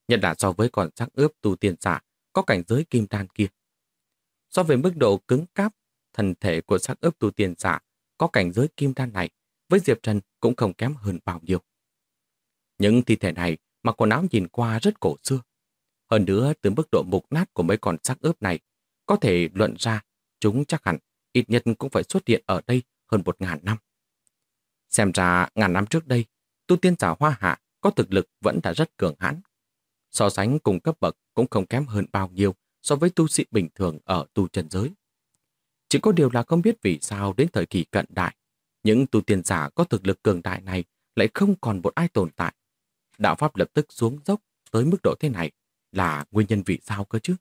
nhất là so với con xác ướp tu tiên giả có cảnh giới kim đan kia. So với mức độ cứng cáp, thân thể của xác ướp tu tiên giả có cảnh giới kim đan này với Diệp Trần cũng không kém hơn bao nhiêu. Những thi thể này mặc quần áo nhìn qua rất cổ xưa. Hơn nữa, từ mức độ mục nát của mấy con xác ướp này, có thể luận ra chúng chắc hẳn ít nhất cũng phải xuất hiện ở đây hơn 1000 năm. Xem ra ngàn năm trước đây, tu tiên giả Hoa Hạ có thực lực vẫn đã rất cường hãn. So sánh cùng cấp bậc cũng không kém hơn bao nhiêu so với tu sĩ bình thường ở tu chân giới. Chỉ có điều là không biết vì sao đến thời kỳ cận đại, những tu tiên giả có thực lực cường đại này lại không còn một ai tồn tại. Đạo pháp lập tức xuống dốc tới mức độ thế này là nguyên nhân vì sao cơ chứ?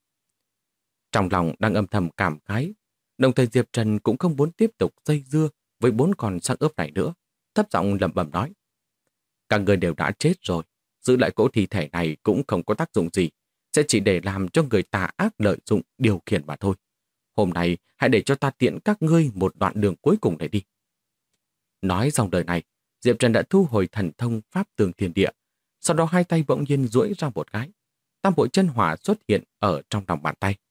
Trong lòng đang âm thầm cảm khái, đồng thời Diệp Trần cũng không muốn tiếp tục dây dưa với 4 con xác ướp này nữa, thấp giọng lẩm bẩm nói. Các người đều đã chết rồi, giữ lại cỗ thi thể này cũng không có tác dụng gì, sẽ chỉ để làm cho người tà ác lợi dụng điều khiển mà thôi. Hôm nay hãy để cho ta tiễn các ngươi một đoạn đường cuối cùng này đi. Nói dòng đời này, Diệp Trần đã thu hồi thần thông pháp tường thiên địa, sau đó hai tay bỗng nhiên duỗi ra một cái. Tam bội chân hỏa xuất hiện ở trong lòng bàn tay.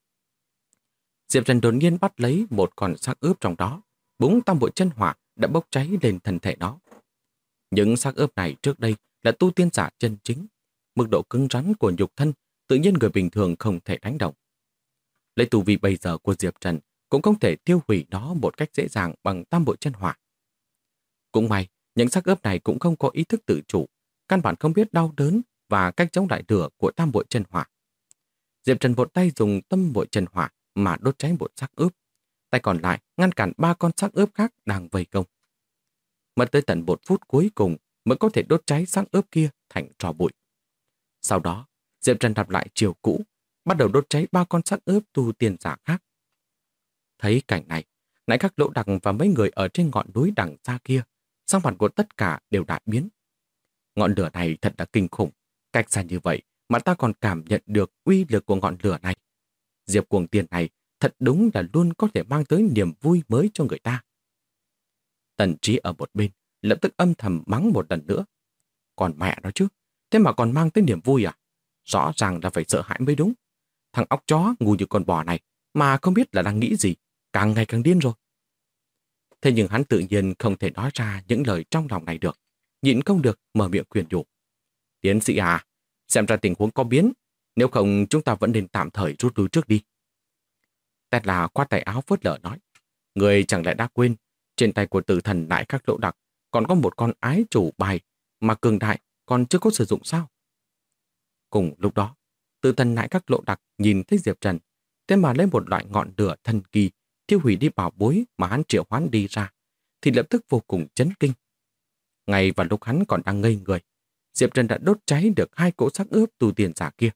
Diệp Trần đột nhiên bắt lấy một con xác ướp trong đó, búng tam bội chân hỏa đã bốc cháy lên thân thể nó. Những xác ướp này trước đây là tu tiên giả chân chính. Mức độ cứng rắn của nhục thân tự nhiên người bình thường không thể đánh động. Lấy tu vi bây giờ của Diệp Trần cũng không thể tiêu hủy nó một cách dễ dàng bằng tam bội chân hỏa. Cũng may, những xác ướp này cũng không có ý thức tự chủ, căn bản không biết đau đớn và cách chống lại lửa của tam bội chân hỏa. Diệp Trần một tay dùng tâm bội chân hỏa mà đốt cháy một xác ướp, tay còn lại ngăn cản 3 con xác ướp khác đang vây công. Mất tới tận 1 phút cuối cùng mới có thể đốt cháy xác ướp kia thành tro bụi. Sau đó, Diệp Trần lặp lại chiều cũ, bắt đầu đốt cháy 3 con xác ướp tu tiên giả khác. Thấy cảnh này, Nại Khắc Lỗ Đặc và mấy người ở trên ngọn núi đằng xa kia, sắc mặt của tất cả đều đại biến. Ngọn lửa này thật là kinh khủng, cách xa như vậy mà ta còn cảm nhận được uy lực của ngọn lửa này. Diệp Cuồng Tiên này thật đúng là luôn có thể mang tới niềm vui mới cho người ta. Tần Trí ở một bên lập tức âm thầm mắng một lần nữa. Còn mẹ nó chứ, thế mà còn mang tới niềm vui à? Rõ ràng là phải sợ hãi mới đúng. Thằng óc chó ngu như con bò này mà không biết là đang nghĩ gì, càng ngày càng điên rồi. Thế nhưng hắn tự nhiên không thể nói ra những lời trong lòng này được, nhịn không được mở miệng khuyên nhủ. Tiến sĩ à, xem ra tình huống có biến, nếu không chúng ta vẫn nên tạm thời rút lui trước đi. Tét là khoát tay áo phớt lờ nói, người chẳng lẽ đã quên, trên tay của tử thần Nại Khắc Lỗ Đặc còn có một con ái chủ bài mà cường đại còn chưa có sử dụng sao? Cùng lúc đó, tử thần Nại Khắc Lỗ Đặc nhìn thấy Diệp Trần, thế mà lấy một loại ngọn lửa thần kỳ tiêu hủy đi bảo bối mà hắn triệu hoán đi ra, thì lập tức vô cùng chấn kinh. Ngay vào lúc hắn còn đang ngây người, Diệp Trần đã đốt cháy được 2 cỗ xác ướp tu tiên giả kia.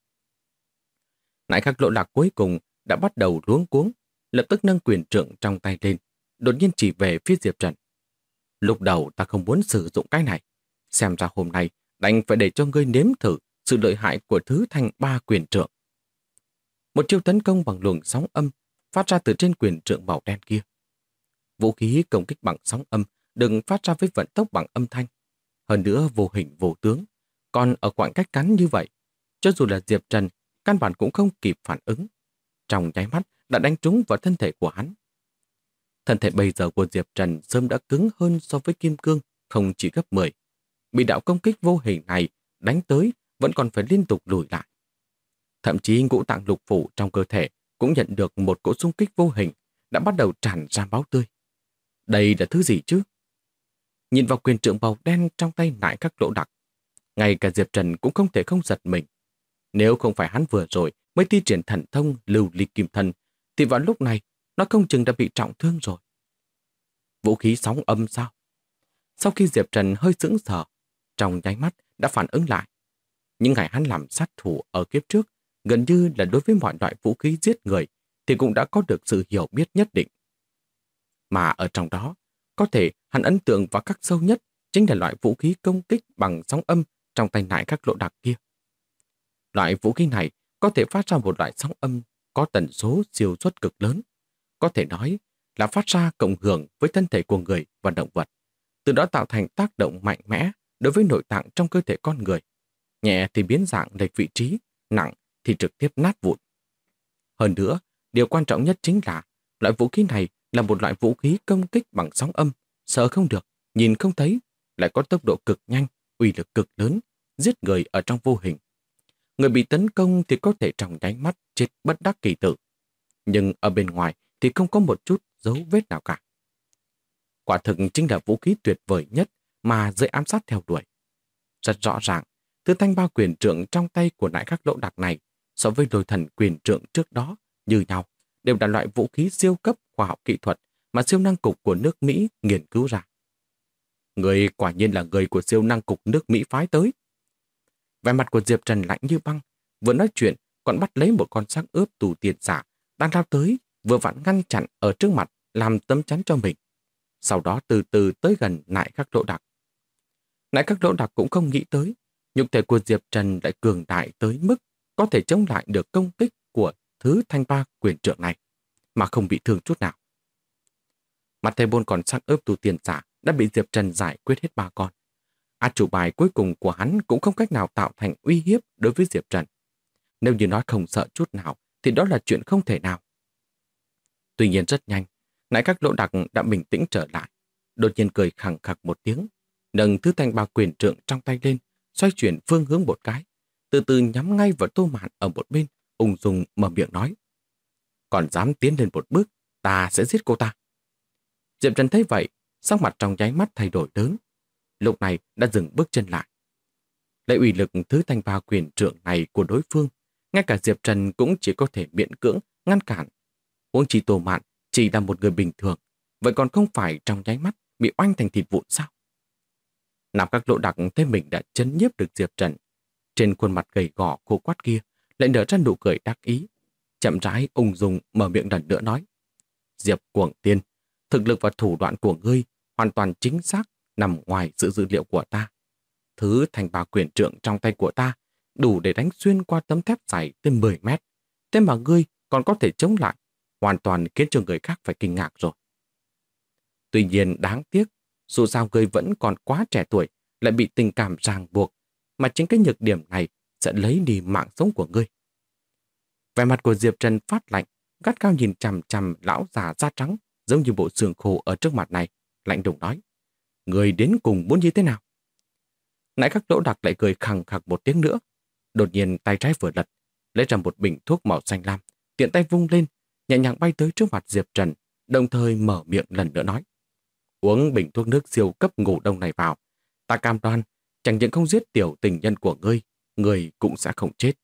Nại Khắc Lỗ Đặc cuối cùng đã bắt đầu luống cuống, lập tức nâng quyền trượng trong tay lên, đột nhiên chỉ về phía Diệp Trần. Lúc đầu ta không muốn sử dụng cái này, xem ra hôm nay đành phải để cho ngươi nếm thử sự lợi hại của thứ thanh 3 quyền trượng. Một chiêu tấn công bằng luồng sóng âm phát ra từ trên quyền trượng màu đen kia. Vũ khí công kích bằng sóng âm đừng phát ra với vận tốc bằng âm thanh, hơn nữa vô hình vô tướng, còn ở khoảng cách ngắn như vậy, cho dù là Diệp Trần căn bản cũng không kịp phản ứng, trong nháy mắt đã đánh trúng vào thân thể của hắn. Thân thể bây giờ của Diệp Trần sớm đã cứng hơn so với kim cương, không chỉ gấp 10. Bị đạo công kích vô hình này đánh tới vẫn còn phải liên tục lùi lại. Thậm chí ngũ tạng lục phủ trong cơ thể cũng nhận được một cỗ xung kích vô hình, đã bắt đầu tràn ra máu tươi. Đây là thứ gì chứ? Nhìn vào quyền trượng màu đen trong tay Nại Khắc Lỗ Đặc, ngay cả Diệp Trần cũng không thể không giật mình. Nếu không phải hắn vừa rồi mới thi triển thần thông lưu ly kim thân, thì vào lúc này nó không chừng đã bị trọng thương rồi. Vũ khí sóng âm sao? Sau khi Diệp Trần hơi sững sờ, trong nháy mắt đã phản ứng lại. Những ngày hắn làm sát thủ ở kiếp trước, gần như là đối với mọi loại vũ khí giết người thì cũng đã có được sự hiểu biết nhất định. Mà ở trong đó, có thể hắn ấn tượng và khắc sâu nhất chính là loại vũ khí công kích bằng sóng âm trong tay Nại Khắc Lỗ Đặc kia. Loại vũ khí này có thể phát ra một loại sóng âm có tần số siêu suất cực lớn, có thể nói là phát ra cộng hưởng với thân thể của người và động vật, từ đó tạo thành tác động mạnh mẽ đối với nội tạng trong cơ thể con người. nhẹ thì biến dạng lệch vị trí, nặng thì trực tiếp nát vụn. Hơn nữa, điều quan trọng nhất chính là loại vũ khí này là một loại vũ khí công kích bằng sóng âm, sợ không được, nhìn không thấy, lại có tốc độ cực nhanh, uy lực cực lớn, giết người ở trong vô hình. Người bị tấn công thì có thể trong nháy mắt chết bất đắc kỳ tử, nhưng ở bên ngoài thì không có một chút dấu vết nào cả. Quả thực chính là vũ khí tuyệt vời nhất mà giới ám sát theo đuổi. Rất rõ ràng, thứ thanh ba quyền trượng trong tay của Đại Khắc Lỗ Đặc này so với Lôi Thần quyền trượng trước đó như nhau, đều là loại vũ khí siêu cấp khoa học kỹ thuật mà siêu năng cục của nước Mỹ nghiên cứu ra. Người quả nhiên là người của siêu năng cục nước Mỹ phái tới. Vẻ mặt của Diệp Trần lạnh như băng, vừa nói chuyện còn bắt lấy một con xác ướp tù tiền giả đang lao tới, vừa vặn ngăn chặn ở trước mặt làm tấm chắn cho mình. Sau đó từ từ tới gần Đại Khắc Lỗ Đặc. Đại Khắc Lỗ Đặc cũng không nghĩ tới nhục thể của Diệp Trần lại cường đại tới mức có thể chống lại được công kích của thứ thanh ba quyền trượng này mà không bị thương chút nào. Mặt thầy bôn còn xác ướp tù tiền giả đã bị Diệp Trần giải quyết hết 3 con. Át chủ bài cuối cùng của hắn cũng không cách nào tạo thành uy hiếp đối với Diệp Trần. Nếu như nói không sợ chút nào thì đó là chuyện không thể nào. Tuy nhiên rất nhanh, Đại Khắc Lỗ Đặc đã bình tĩnh trở lại, đột nhiên cười khẳng khặc một tiếng, nâng thứ thanh ba quyền trượng trong tay lên, xoay chuyển phương hướng một cái, từ từ nhắm ngay vào Tô Mạn ở một bên, ung dung mở miệng nói: còn dám tiến lên một bước, ta sẽ giết cô ta. Diệp Trần thấy vậy, sắc mặt trong nháy mắt thay đổi lớn, lúc này đã dừng bước chân lại. Lấy uy lực thứ thanh ba quyền trượng này của đối phương, ngay cả Diệp Trần cũng chỉ có thể miễn cưỡng ngăn cản. Huống chi Tô Mạn chỉ là một người bình thường, vậy còn không phải trong nháy mắt bị oanh thành thịt vụn sao? Nam Khắc Lỗ Đặc thấy mình đã chấn nhiếp được Diệp Trần, trên khuôn mặt gầy gò khô quắt kia lại nở ra nụ cười đắc ý, chậm rãi ung dung mở miệng lần nữa nói: Diệp Cuồng Tiên, thực lực và thủ đoạn của ngươi hoàn toàn chính xác nằm ngoài sự dự liệu của ta. Thứ thanh ba quyền trượng trong tay của ta đủ để đánh xuyên qua tấm thép dài tới 10 mét. Thế mà ngươi còn có thể chống lại, hoàn toàn khiến cho người khác phải kinh ngạc rồi. Tuy nhiên đáng tiếc, dù sao ngươi vẫn còn quá trẻ tuổi, lại bị tình cảm ràng buộc, mà chính cái nhược điểm này sẽ lấy đi mạng sống của ngươi. Vẻ mặt của Diệp Trần phát lạnh, gắt gao nhìn chằm chằm lão già da trắng, giống như bộ xương khô ở trước mặt này, lạnh lùng nói: Ngươi đến cùng muốn như thế nào? Đại Khắc Lỗ Đặc lại cười khằng khặc một tiếng nữa, đột nhiên tay trái vừa lật, lấy ra một bình thuốc màu xanh lam, tiện tay vung lên, nhẹ nhàng bay tới trước mặt Diệp Trần, đồng thời mở miệng lần nữa nói: Uống bình thuốc nước siêu cấp ngủ đông này vào, ta cam đoan chẳng những không giết tiểu tình nhân của ngươi, ngươi cũng sẽ không chết.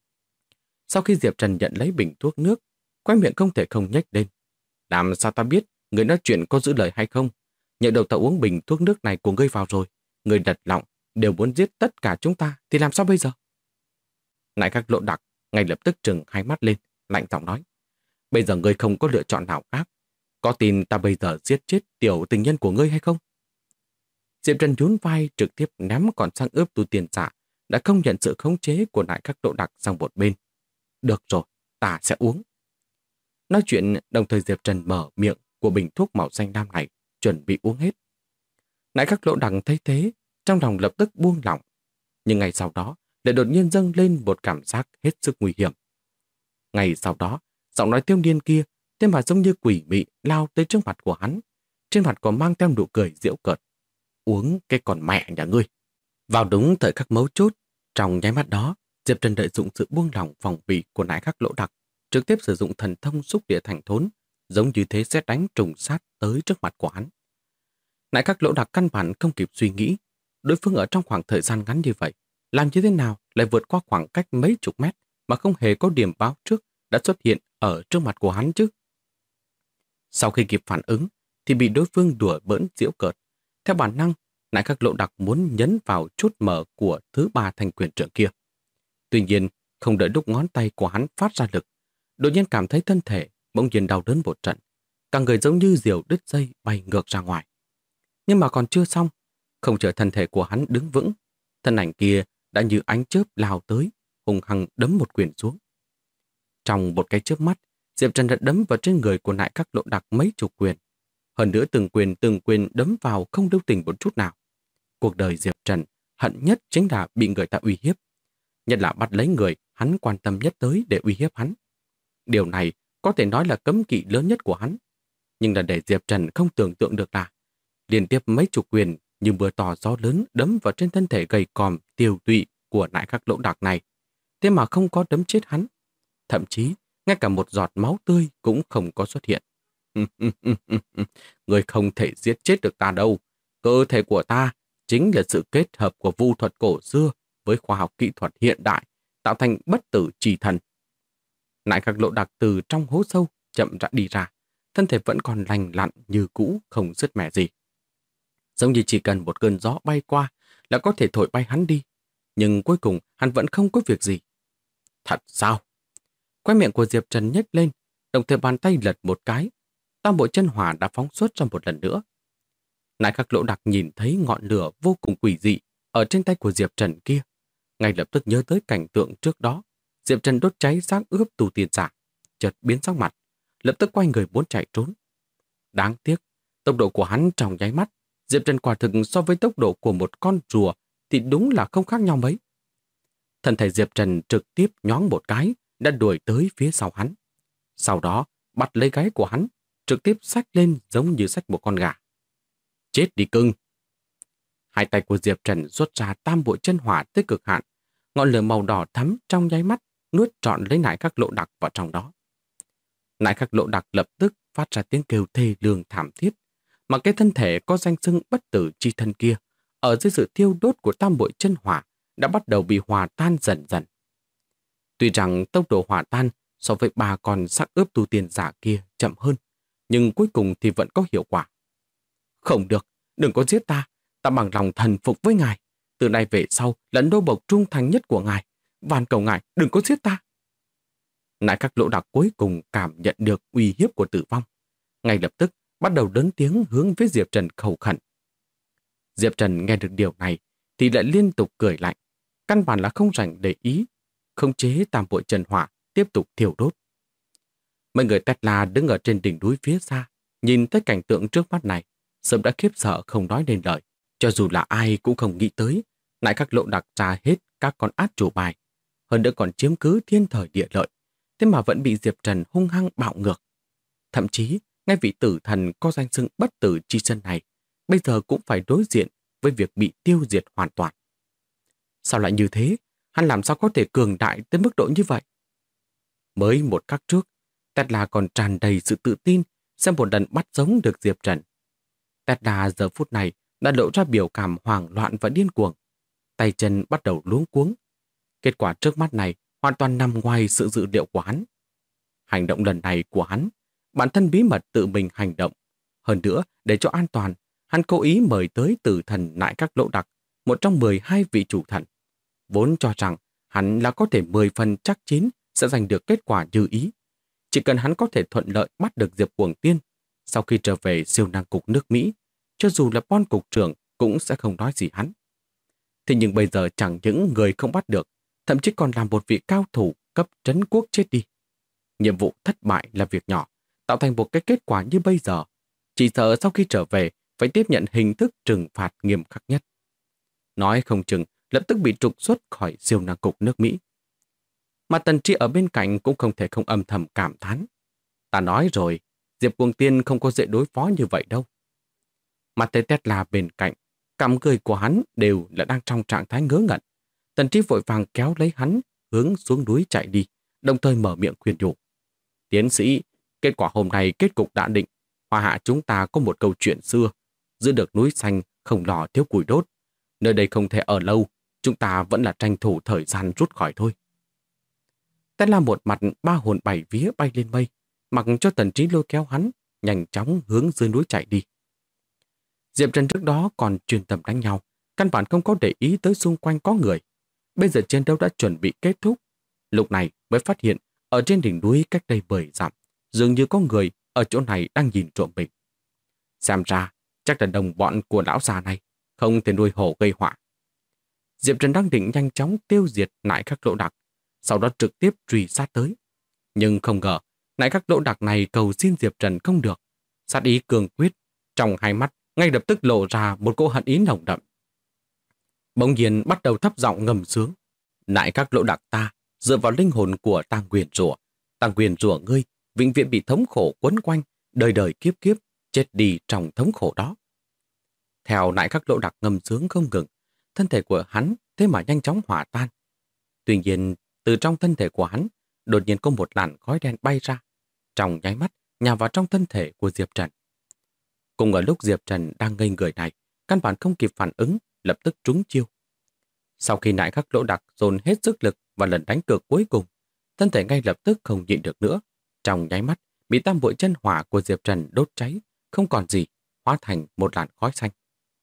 Sau khi Diệp Trần nhận lấy bình thuốc nước, khóe miệng không thể không nhếch lên. Làm sao ta biết người nói chuyện có giữ lời hay không? Nhỡ đầu ta uống bình thuốc nước này của ngươi vào rồi, ngươi đặt lọng đều muốn giết tất cả chúng ta thì làm sao bây giờ? Đại Khắc Lỗ Đặc ngay lập tức trừng hai mắt lên, lạnh giọng nói: Bây giờ ngươi không có lựa chọn nào khác, có tin ta bây giờ giết chết tiểu tình nhân của ngươi hay không? Diệp Trần nhún vai trực tiếp ném còn sang ướp tu tiền giả đã không nhận sự khống chế của Đại Khắc Lỗ Đặc sang một bên. Được rồi, ta sẽ uống. Nói chuyện đồng thời Diệp Trần mở miệng của bình thuốc màu xanh lam này, chuẩn bị uống hết. Đại Khắc Lỗ Đặc thấy thế, trong lòng lập tức buông lỏng, nhưng ngày sau đó lại đột nhiên dâng lên một cảm giác hết sức nguy hiểm. Ngày sau đó, giọng nói thiếu niên kia thế mà giống như quỷ mị lao tới trước mặt của hắn, trên mặt còn mang theo nụ cười giễu cợt: Uống cái con mẹ nhà ngươi. Vào đúng thời khắc mấu chốt, trong nháy mắt đó, Diệp Trần lợi dụng sự buông lỏng phòng bị của Đại Khắc Lỗ Đặc, trực tiếp sử dụng thần thông xúc địa thành thốn, giống như thế sét đánh trùng sát tới trước mặt của hắn. Đại Khắc Lỗ Đặc căn bản không kịp suy nghĩ, đối phương ở trong khoảng thời gian ngắn như vậy, làm như thế nào lại vượt qua khoảng cách mấy chục mét mà không hề có điểm báo trước đã xuất hiện ở trước mặt của hắn chứ? Sau khi kịp phản ứng, thì bị đối phương đùa bỡn giễu cợt. Theo bản năng, Đại Khắc Lỗ Đặc muốn nhấn vào chốt mở của thứ ba thanh quyền trượng kia. Tuy nhiên, không đợi lúc ngón tay của hắn phát ra lực, đột nhiên cảm thấy thân thể bỗng nhiên đau đớn một trận, cả người giống như diều đứt dây bay ngược ra ngoài. Nhưng mà còn chưa xong, không chờ thân thể của hắn đứng vững, thân ảnh kia đã như ánh chớp lao tới, hùng hăng đấm một quyền xuống. Trong một cái chớp mắt, Diệp Trần đã đấm vào trên người của Đại Khắc Lỗ Đặc mấy chục quyền. Hơn nữa từng quyền đấm vào không lưu tình một chút nào. Cuộc đời Diệp Trần hận nhất chính là bị người ta uy hiếp. Nhất là bắt lấy người hắn quan tâm nhất tới để uy hiếp hắn. Điều này có thể nói là cấm kỵ lớn nhất của hắn. Nhưng là để Diệp Trần không tưởng tượng được là liên tiếp mấy chục quyền như mưa to gió lớn đấm vào trên thân thể gầy còm tiêu tụy của nại khắc lỗ đặc này. Thế mà không có đấm chết hắn. Thậm chí, ngay cả một giọt máu tươi cũng không có xuất hiện. Người không thể giết chết được ta đâu. Cơ thể của ta chính là sự kết hợp của vu thuật cổ xưa với khoa học kỹ thuật hiện đại, tạo thành bất tử chi thần. Nại khắc lộ đặc từ trong hố sâu chậm rãi đi ra, thân thể vẫn còn lành lặn như cũ, không sứt mẻ gì. Giống như chỉ cần một cơn gió bay qua là có thể thổi bay hắn đi, nhưng cuối cùng hắn vẫn không có việc gì. Thật sao? Khóe miệng của Diệp Trần nhếch lên, đồng thời bàn tay lật một cái, tam bộ chân hỏa đã phóng xuất ra một lần nữa. Nại khắc lỗ đặc nhìn thấy ngọn lửa vô cùng quỷ dị ở trên tay của Diệp Trần kia, ngay lập tức nhớ tới cảnh tượng trước đó. Diệp Trần đốt cháy xác ướp tu tiên giả, chợt biến sắc mặt, lập tức quay người muốn chạy trốn. Đáng tiếc, tốc độ của hắn trong nháy mắt, Diệp Trần quả thực so với tốc độ của một con rùa thì đúng là không khác nhau mấy. Thân thể Diệp Trần trực tiếp nhoáng một cái, đã đuổi tới phía sau hắn. Sau đó, bắt lấy gáy của hắn, trực tiếp xách lên giống như xách một con gà. Chết đi cưng! Hai tay của Diệp Trần xuất ra tam bội chân hỏa tới cực hạn, ngọn lửa màu đỏ thắm trong nháy mắt nuốt trọn lấy nại khắc lộ đặc vào trong đó. Nại khắc lộ đặc lập tức phát ra tiếng kêu thê lương thảm thiết, mà cái thân thể có danh xưng bất tử chi thân kia, ở dưới sự thiêu đốt của tam bội chân hỏa, đã bắt đầu bị hòa tan dần dần. Tuy rằng tốc độ hòa tan so với ba con xác ướp tu tiên giả kia chậm hơn, nhưng cuối cùng thì vẫn có hiệu quả. Không được, đừng có giết ta, ta bằng lòng thần phục với ngài. Từ nay về sau là nô bộc trung thành nhất của ngài. Van cầu ngài đừng có giết ta. Nại khắc lỗ đặc cuối cùng cảm nhận được uy hiếp của tử vong. Ngay lập tức bắt đầu lớn tiếng hướng với Diệp Trần cầu khẩn. Diệp Trần nghe được điều này thì lại liên tục cười lạnh. Căn bản là không rảnh để ý, khống chế tam bội chân hỏa tiếp tục thiêu đốt. Mấy người Tesla đứng ở trên đỉnh núi phía xa, nhìn thấy cảnh tượng trước mắt này, sớm đã khiếp sợ không nói nên lời. Cho dù là ai cũng không nghĩ tới, nại khắc lộ đặc ra hết các con át chủ bài, hơn nữa còn chiếm cứ thiên thời địa lợi, thế mà vẫn bị Diệp Trần hung hăng bạo ngược. Thậm chí, ngay vị tử thần có danh xưng bất tử chi thân này, bây giờ cũng phải đối diện với việc bị tiêu diệt hoàn toàn. Sao lại như thế? Hắn làm sao có thể cường đại tới mức độ như vậy? Mới một khắc trước, Tesla còn tràn đầy sự tự tin xem một lần bắt giống được Diệp Trần. Tesla giờ phút này đã lộ ra biểu cảm hoảng loạn và điên cuồng. Tay chân bắt đầu luống cuống. Kết quả trước mắt này hoàn toàn nằm ngoài sự dự liệu của hắn. Hành động lần này của hắn, bản thân bí mật tự mình hành động. Hơn nữa, để cho an toàn, hắn cố ý mời tới tử thần nại các lỗ đặc, một trong 12 vị chủ thần. Vốn cho rằng hắn là có thể 10 phần chắc chín sẽ giành được kết quả như ý. Chỉ cần hắn có thể thuận lợi bắt được Diệp Cuồng Tiên, sau khi trở về siêu năng cục nước Mỹ, cho dù là Bon cục trưởng cũng sẽ không nói gì hắn. Thế nhưng bây giờ chẳng những người không bắt được, thậm chí còn làm một vị cao thủ cấp trấn quốc chết đi. Nhiệm vụ thất bại là việc nhỏ, tạo thành một cái kết quả như bây giờ. Chỉ sợ sau khi trở về phải tiếp nhận hình thức trừng phạt nghiêm khắc nhất. Nói không chừng lập tức bị trục xuất khỏi siêu năng cục nước Mỹ. Mà Tần Tri ở bên cạnh cũng không thể không âm thầm cảm thán. Ta nói rồi, Diệp Cuồng Tiên không có dễ đối phó như vậy đâu. Mà thấy Tesla bên cạnh, cằm cười của hắn đều là đang trong trạng thái ngớ ngẩn. Tần Tri vội vàng kéo lấy hắn, hướng xuống núi chạy đi, đồng thời mở miệng khuyên nhủ. Tiến sĩ, kết quả hôm nay kết cục đã định. Hoa hạ chúng ta có một câu chuyện xưa, giữ được núi xanh không lò thiếu củi đốt. Nơi đây không thể ở lâu, chúng ta vẫn là tranh thủ thời gian rút khỏi thôi. Tesla một mặt ba hồn bảy vía bay lên mây, mặc cho Tần Trí lôi kéo hắn, nhanh chóng hướng dưới núi chạy đi. Diệp Trần trước đó còn chuyên tâm đánh nhau, căn bản không có để ý tới xung quanh có người. Bây giờ chiến đấu đã chuẩn bị kết thúc. Lúc này mới phát hiện ở trên đỉnh núi cách đây 10 dặm, dường như có người ở chỗ này đang nhìn trộm mình. Xem ra, chắc là đồng bọn của lão già này, không thể nuôi hổ gây họa. Diệp Trần đang định nhanh chóng tiêu diệt nại khắc lỗ đặc, sau đó trực tiếp truy sát tới. Nhưng không ngờ, nại khắc lỗ đặc này cầu xin Diệp Trần không được. Sát ý cường quyết, trong hai mắt ngay lập tức lộ ra một cỗ hận ý nồng đậm. Bỗng nhiên bắt đầu thấp giọng ngâm sướng. Nại các lỗ đặc ta, dựa vào linh hồn của ta nguyền rủa ngươi, vĩnh viễn bị thống khổ quấn quanh, đời đời kiếp kiếp, chết đi trong thống khổ đó. Theo nại các lỗ đặc ngâm sướng không ngừng, thân thể của hắn thế mà nhanh chóng hòa tan. Tuy nhiên, từ trong thân thể của hắn, đột nhiên có một làn khói đen bay ra, trong nháy mắt nhào vào trong thân thể của Diệp Trần. Cùng ở lúc Diệp Trần đang ngây người này, căn bản không kịp phản ứng, lập tức trúng chiêu. Sau khi nại khắc lỗ đặc dồn hết sức lực vào lần đánh cược cuối cùng, thân thể ngay lập tức không nhịn được nữa. Trong nháy mắt, bị tam bội chân hỏa của Diệp Trần đốt cháy, không còn gì, hóa thành một làn khói xanh.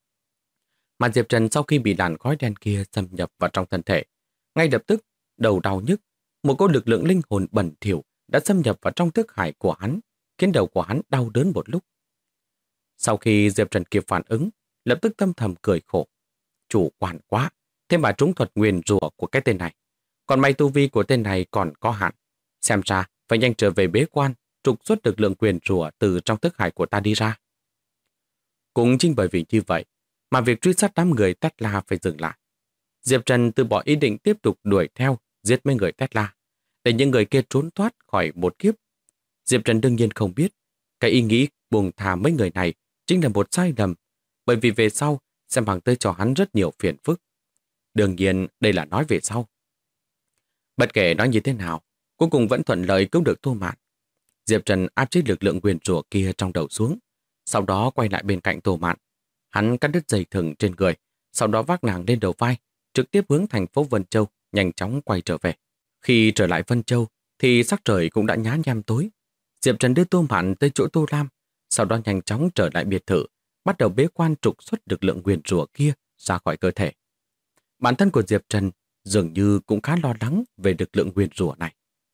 Mà Diệp Trần sau khi bị làn khói đen kia xâm nhập vào trong thân thể, ngay lập tức, đầu đau nhức, một cỗ lực lượng linh hồn bẩn thỉu đã xâm nhập vào trong thức hải của hắn, khiến đầu của hắn đau đớn một lúc. Sau khi Diệp Trần kịp phản ứng, lập tức tâm thầm cười khổ. Chủ quan quá, thế mà trúng thuật nguyền rủa của cái tên này. Còn may tu vi của tên này còn có hạn. Xem ra phải nhanh trở về bế quan, trục xuất lực lượng nguyền rủa từ trong thức hải của ta đi ra. Cũng chính bởi vì như vậy, mà việc truy sát đám người Tesla phải dừng lại. Diệp Trần từ bỏ ý định tiếp tục đuổi theo, giết mấy người Tesla, để những người kia trốn thoát khỏi một kiếp. Diệp Trần đương nhiên không biết, cái ý nghĩ buông thả mấy người này chính là một sai lầm, bởi vì về sau sẽ mang tới cho hắn rất nhiều phiền phức. Đương nhiên, đây là nói về sau. Bất kể nói như thế nào, cuối cùng vẫn thuận lợi cứu được Tô Mạn. Diệp Trần áp chế lực lượng nguyền rủa kia trong đầu xuống, sau đó quay lại bên cạnh Tô Mạn. Hắn cắt đứt dây thừng trên người, sau đó vác nàng lên đầu vai, trực tiếp hướng thành phố Vân Châu, nhanh chóng quay trở về. Khi trở lại Vân Châu, thì sắc trời cũng đã nhá nhem tối. Diệp Trần đưa Tô Mạn tới chỗ Tô Lam, sau đó nhanh chóng trở lại biệt thự, bắt đầu bế quan trục xuất lực lượng nguyền rủa kia ra khỏi cơ thể. Bản thân của Diệp Trần dường như cũng khá lo lắng về lực lượng nguyền rủa này.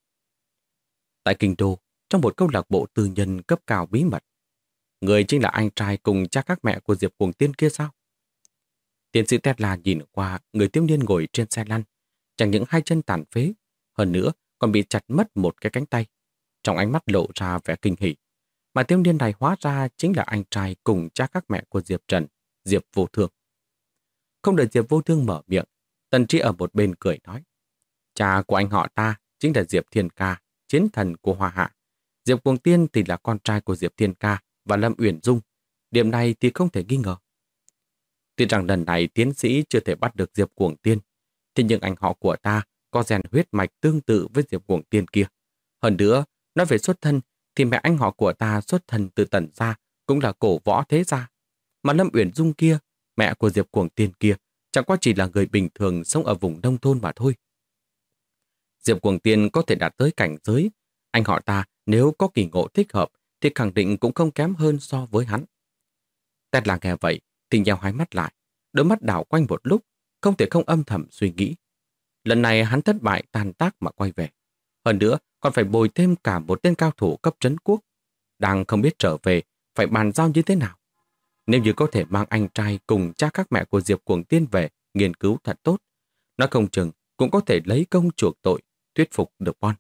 Tại Kinh Đô, trong một câu lạc bộ tư nhân cấp cao bí mật, người chính là anh trai cùng cha các mẹ của Diệp Cuồng Tiên kia sao? Tiến sĩ Tesla nhìn qua người thiếu niên ngồi trên xe lăn, chẳng những hai chân tàn phế, hơn nữa còn bị chặt mất một cái cánh tay. Trong ánh mắt lộ ra vẻ kinh hỉ, mà thiếu niên này hóa ra chính là anh trai cùng cha các mẹ của Diệp Trần, Diệp Vô Thương. Không đợi Diệp Vô Thương mở miệng, Tần Trí ở một bên cười nói, cha của anh họ ta chính là Diệp Thiên Ca, chiến thần của Hoa Hạ. Diệp Cuồng Tiên thì là con trai của Diệp Thiên Ca và Lâm Uyển Dung. Điểm này thì không thể nghi ngờ. Tuy rằng lần này tiến sĩ chưa thể bắt được Diệp Cuồng Tiên, thế nhưng anh họ của ta có gen huyết mạch tương tự với Diệp Cuồng Tiên kia. Hơn nữa, nói về xuất thân thì mẹ anh họ của ta xuất thân từ Tần gia, cũng là cổ võ thế gia. Mà Lâm Uyển Dung kia, mẹ của Diệp Cuồng Tiên kia, chẳng qua chỉ là người bình thường sống ở vùng nông thôn mà thôi. Diệp Cuồng Tiên có thể đạt tới cảnh giới, anh họ ta nếu có kỳ ngộ thích hợp thì khẳng định cũng không kém hơn so với hắn. Tesla nghe vậy thì nheo hai mắt lại, đôi mắt đảo quanh một lúc, không thể không âm thầm suy nghĩ. Lần này hắn thất bại tàn tác mà quay về. Hơn nữa còn phải bồi thêm cả một tên cao thủ cấp trấn quốc. Đang không biết trở về phải bàn giao như thế nào. Nếu như có thể mang anh trai cùng cha các mẹ của Diệp Cuồng Tiên về nghiên cứu thật tốt, nó không chừng cũng có thể lấy công chuộc tội, thuyết phục được Bon.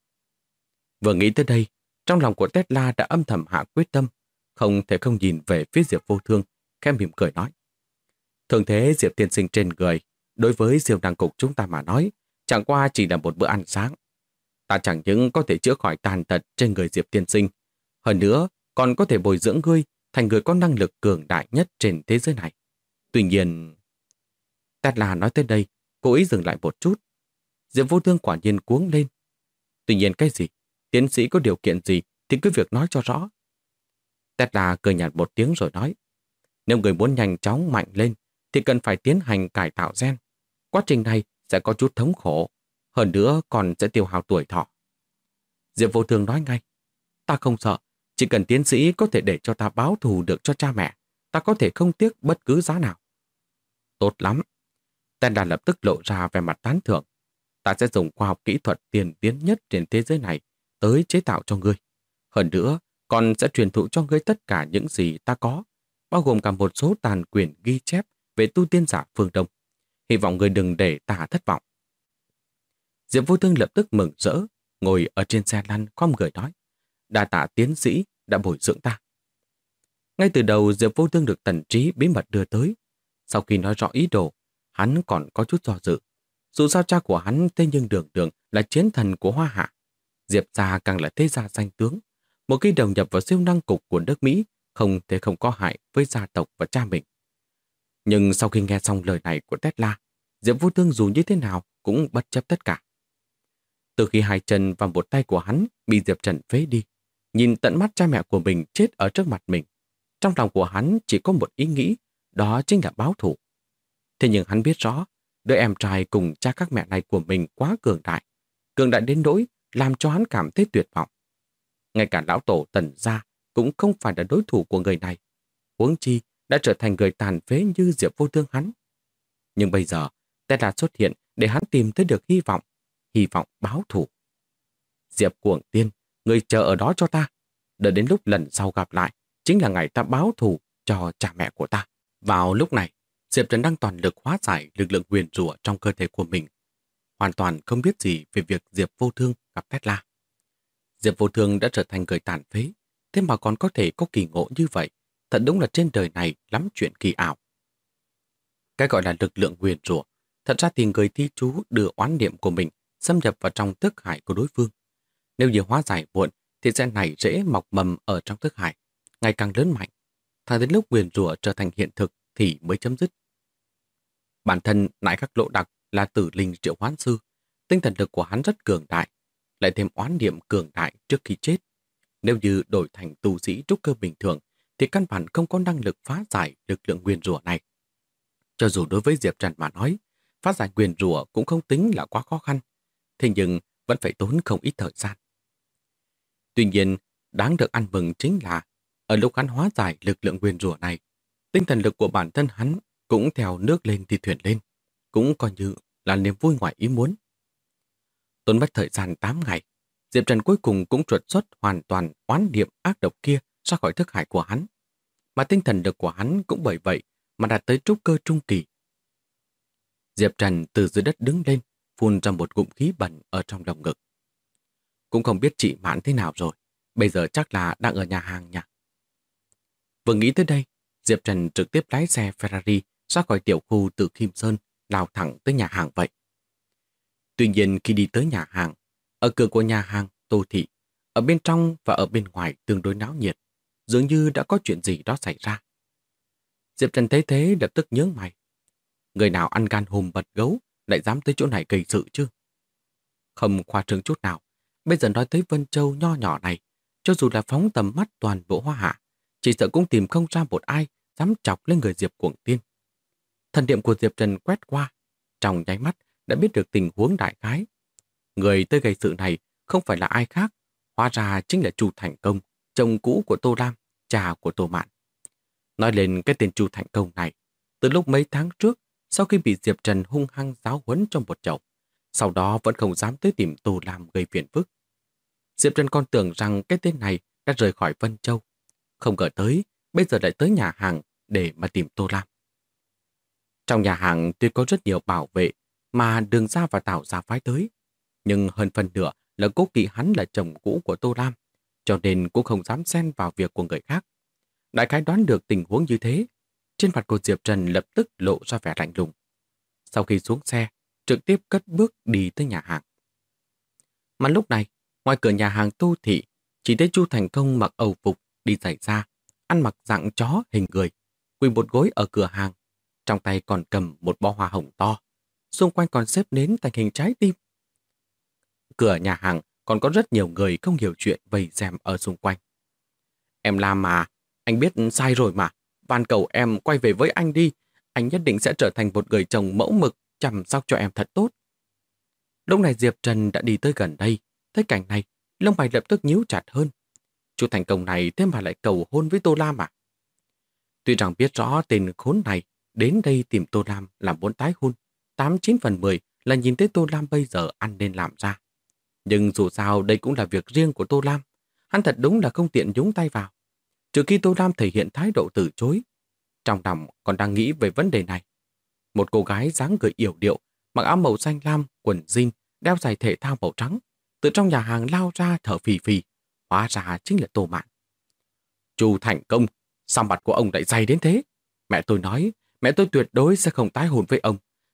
Vừa nghĩ tới đây, trong lòng của Tesla đã âm thầm hạ quyết tâm, không thể không nhìn về phía Diệp Vô Thương, khẽ mỉm cười nói. Thường thế Diệp tiên sinh trên người, đối với Diệp Đăng Cục chúng ta mà nói, chẳng qua chỉ là một bữa ăn sáng. Ta chẳng những có thể chữa khỏi tàn tật trên người Diệp tiên sinh, hơn nữa còn có thể bồi dưỡng ngươi thành người có năng lực cường đại nhất trên thế giới này. Tuy nhiên... Tesla nói tới đây, cố ý dừng lại một chút. Diệp Vô Thương quả nhiên cuống lên. Tuy nhiên cái gì? Tiến sĩ có điều kiện gì thì cứ việc nói cho rõ. Tesla cười nhạt một tiếng rồi nói, nếu người muốn nhanh chóng mạnh lên thì cần phải tiến hành cải tạo gen. Quá trình này sẽ có chút thống khổ, hơn nữa còn sẽ tiêu hao tuổi thọ. Diệp Vô Thương nói ngay, ta không sợ, chỉ cần tiến sĩ có thể để cho ta báo thù được cho cha mẹ, ta có thể không tiếc bất cứ giá nào. Tốt lắm. Tesla lập tức lộ ra vẻ mặt tán thưởng. Ta sẽ dùng khoa học kỹ thuật tiên tiến nhất trên thế giới này tới chế tạo cho ngươi. Hơn nữa, còn sẽ truyền thụ cho ngươi tất cả những gì ta có, bao gồm cả một số tàn quyền ghi chép về tu tiên giả phương Đông. Hy vọng ngươi đừng để ta thất vọng. Diệp Vô Thương lập tức mừng rỡ, ngồi ở trên xe lăn khom người nói, đa tạ tiến sĩ đã bồi dưỡng ta. Ngay từ đầu Diệp Vô Thương được Tần Trí bí mật đưa tới. Sau khi nói rõ ý đồ, hắn còn có chút do dự. Dù sao cha của hắn tên nhưng đường đường là chiến thần của Hoa Hạ. Diệp gia càng là thế gia danh tướng. Một khi đầu nhập vào siêu năng cục của nước Mỹ không thể không có hại với gia tộc và cha mình. Nhưng sau khi nghe xong lời này của Tesla, Diệp Vô Thương dù như thế nào cũng bất chấp tất cả. Từ khi hai chân và một tay của hắn bị Diệp Trần phế đi, nhìn tận mắt cha mẹ của mình chết ở trước mặt mình, trong lòng của hắn chỉ có một ý nghĩ, đó chính là báo thù. Thế nhưng hắn biết rõ, đứa em trai cùng cha các mẹ này của mình quá cường đại đến nỗi làm cho hắn cảm thấy tuyệt vọng. Ngay cả lão tổ Tần gia cũng không phải là đối thủ của người này, huống chi đã trở thành người tàn phế như Diệp Vô Thương hắn. Nhưng bây giờ, Tesla xuất hiện để hắn tìm thấy được hy vọng báo thù. Diệp Cuồng Tiên, người chờ ở đó cho ta. Đợi đến lúc lần sau gặp lại, chính là ngày ta báo thù cho cha mẹ của ta. Vào lúc này, Diệp Trần đang toàn lực hóa giải lực lượng nguyền rủa trong cơ thể của mình. Hoàn toàn không biết gì về việc Diệp Vô Thương gặp Tesla. Diệp Vô Thương đã trở thành người tàn phế, thế mà còn có thể có kỳ ngộ như vậy. Thật đúng là trên đời này lắm chuyện kỳ ảo. Cái gọi là lực lượng nguyền rủa, thật ra thì người thi chú đưa oán niệm của mình xâm nhập vào trong thức hải của đối phương. Nếu như hóa giải muộn thì sẽ nảy rễ mọc mầm ở trong thức hải, ngày càng lớn mạnh. Thẳng đến lúc nguyền rủa trở thành hiện thực thì mới chấm dứt. Bản thân Nại Khắc Lộ Đặc là tử linh triệu hoán sư, tinh thần lực của hắn rất cường đại, lại thêm oán niệm cường đại trước khi chết. Nếu như đổi thành tu sĩ trúc cơ bình thường thì căn bản không có năng lực phá giải lực lượng nguyền rủa này. Cho dù đối với Diệp Trần mà nói, phá giải nguyền rủa cũng không tính là quá khó khăn, thế nhưng vẫn phải tốn không ít thời gian. Tuy nhiên, đáng được ăn mừng chính là ở lúc hắn hóa giải lực lượng nguyền rủa này, tinh thần lực của bản thân hắn cũng theo nước lên thì thuyền lên, cũng coi như là niềm vui ngoài ý muốn. Tốn mất thời gian 8 ngày, Diệp Trần cuối cùng cũng trượt xuất hoàn toàn oán niệm ác độc kia ra khỏi thức hải của hắn. Mà tinh thần lực của hắn cũng bởi vậy mà đạt tới trúc cơ trung kỳ. Diệp Trần từ dưới đất đứng lên, phun ra một ngụm khí bẩn ở trong lồng ngực. Cũng không biết chị Mãn thế nào rồi, bây giờ chắc là đang ở nhà hàng nhỉ. Vừa nghĩ tới đây, Diệp Trần trực tiếp lái xe Ferrari ra khỏi tiểu khu từ Kim Sơn, lao thẳng tới nhà hàng vậy. Tuy nhiên khi đi tới nhà hàng, ở cửa của nhà hàng Tô Thị, ở bên trong và ở bên ngoài tương đối náo nhiệt, dường như đã có chuyện gì đó xảy ra. Diệp Trần thấy thế lập tức nhướng mày. Người nào ăn gan hùm bật gấu lại dám tới chỗ này gây sự chứ? Không khoa trương chút nào, bây giờ nói tới Vân Châu nho nhỏ này, cho dù là phóng tầm mắt toàn bộ Hoa Hạ, chỉ sợ cũng tìm không ra một ai dám chọc lên người Diệp Cuồng Tiên. Thần niệm của Diệp Trần quét qua, trong nháy mắt đã biết được tình huống đại khái. Người tới gây sự này không phải là ai khác, hóa ra chính là Chu Thành Công, chồng cũ của Tô Lam, cha của Tô Mạn. Nói lên cái tên Chu Thành Công này, từ lúc mấy tháng trước, sau khi bị Diệp Trần hung hăng giáo huấn trong một chậu, sau đó vẫn không dám tới tìm Tô Lam gây phiền phức. Diệp Trần còn tưởng rằng cái tên này đã rời khỏi Vân Châu, không ngờ tới, bây giờ lại tới nhà hàng để mà tìm Tô Lam. Trong nhà hàng tuy có rất nhiều bảo vệ mà Đường Gia và Tào Gia phái tới, nhưng hơn phần nửa là cố kỵ hắn là chồng cũ của Tô Lam, cho nên cũng không dám xen vào việc của người khác. Đại khái đoán được tình huống như thế, trên mặt của Diệp Trần lập tức lộ ra vẻ lạnh lùng. Sau khi xuống xe, trực tiếp cất bước đi tới nhà hàng. Mà lúc này, ngoài cửa nhà hàng Tô Thị, chỉ thấy Chu Thành Công mặc âu phục, đi giày da, ăn mặc dạng chó hình người, quỳ một gối ở cửa hàng, trong tay còn cầm một bó hoa hồng to, xung quanh còn xếp nến thành hình trái tim. Cửa nhà hàng còn có rất nhiều người không hiểu chuyện vây xem ở xung quanh. Em Lam mà, anh biết sai rồi mà, van cầu em quay về với anh đi, anh nhất định sẽ trở thành một người chồng mẫu mực, chăm sóc cho em thật tốt. Lúc này Diệp Trần đã đi tới gần đây, thấy cảnh này, lông mày lập tức nhíu chặt hơn. Chu Thành Công này thế mà lại cầu hôn với Tô Lam à? Tuy rằng biết rõ tên khốn này đến đây tìm Tô Lam làm muốn tái hôn, 89 phần 10 là nhìn thấy Tô Lam bây giờ ăn nên làm ra. Nhưng dù sao đây cũng là việc riêng của Tô Lam, hắn thật đúng là không tiện nhúng tay vào. Trừ khi Tô Lam thể hiện thái độ từ chối, trong lòng còn đang nghĩ về vấn đề này. Một cô gái dáng người yểu điệu, mặc áo màu xanh lam, quần jean, đeo giày thể thao màu trắng, từ trong nhà hàng lao ra thở phì phì, hóa ra chính là Tô Mạn. Chu Thành Công, sao mặt của ông lại dày đến thế? Mẹ tôi nói, mẹ tôi tuyệt đối sẽ không tái hôn với ông.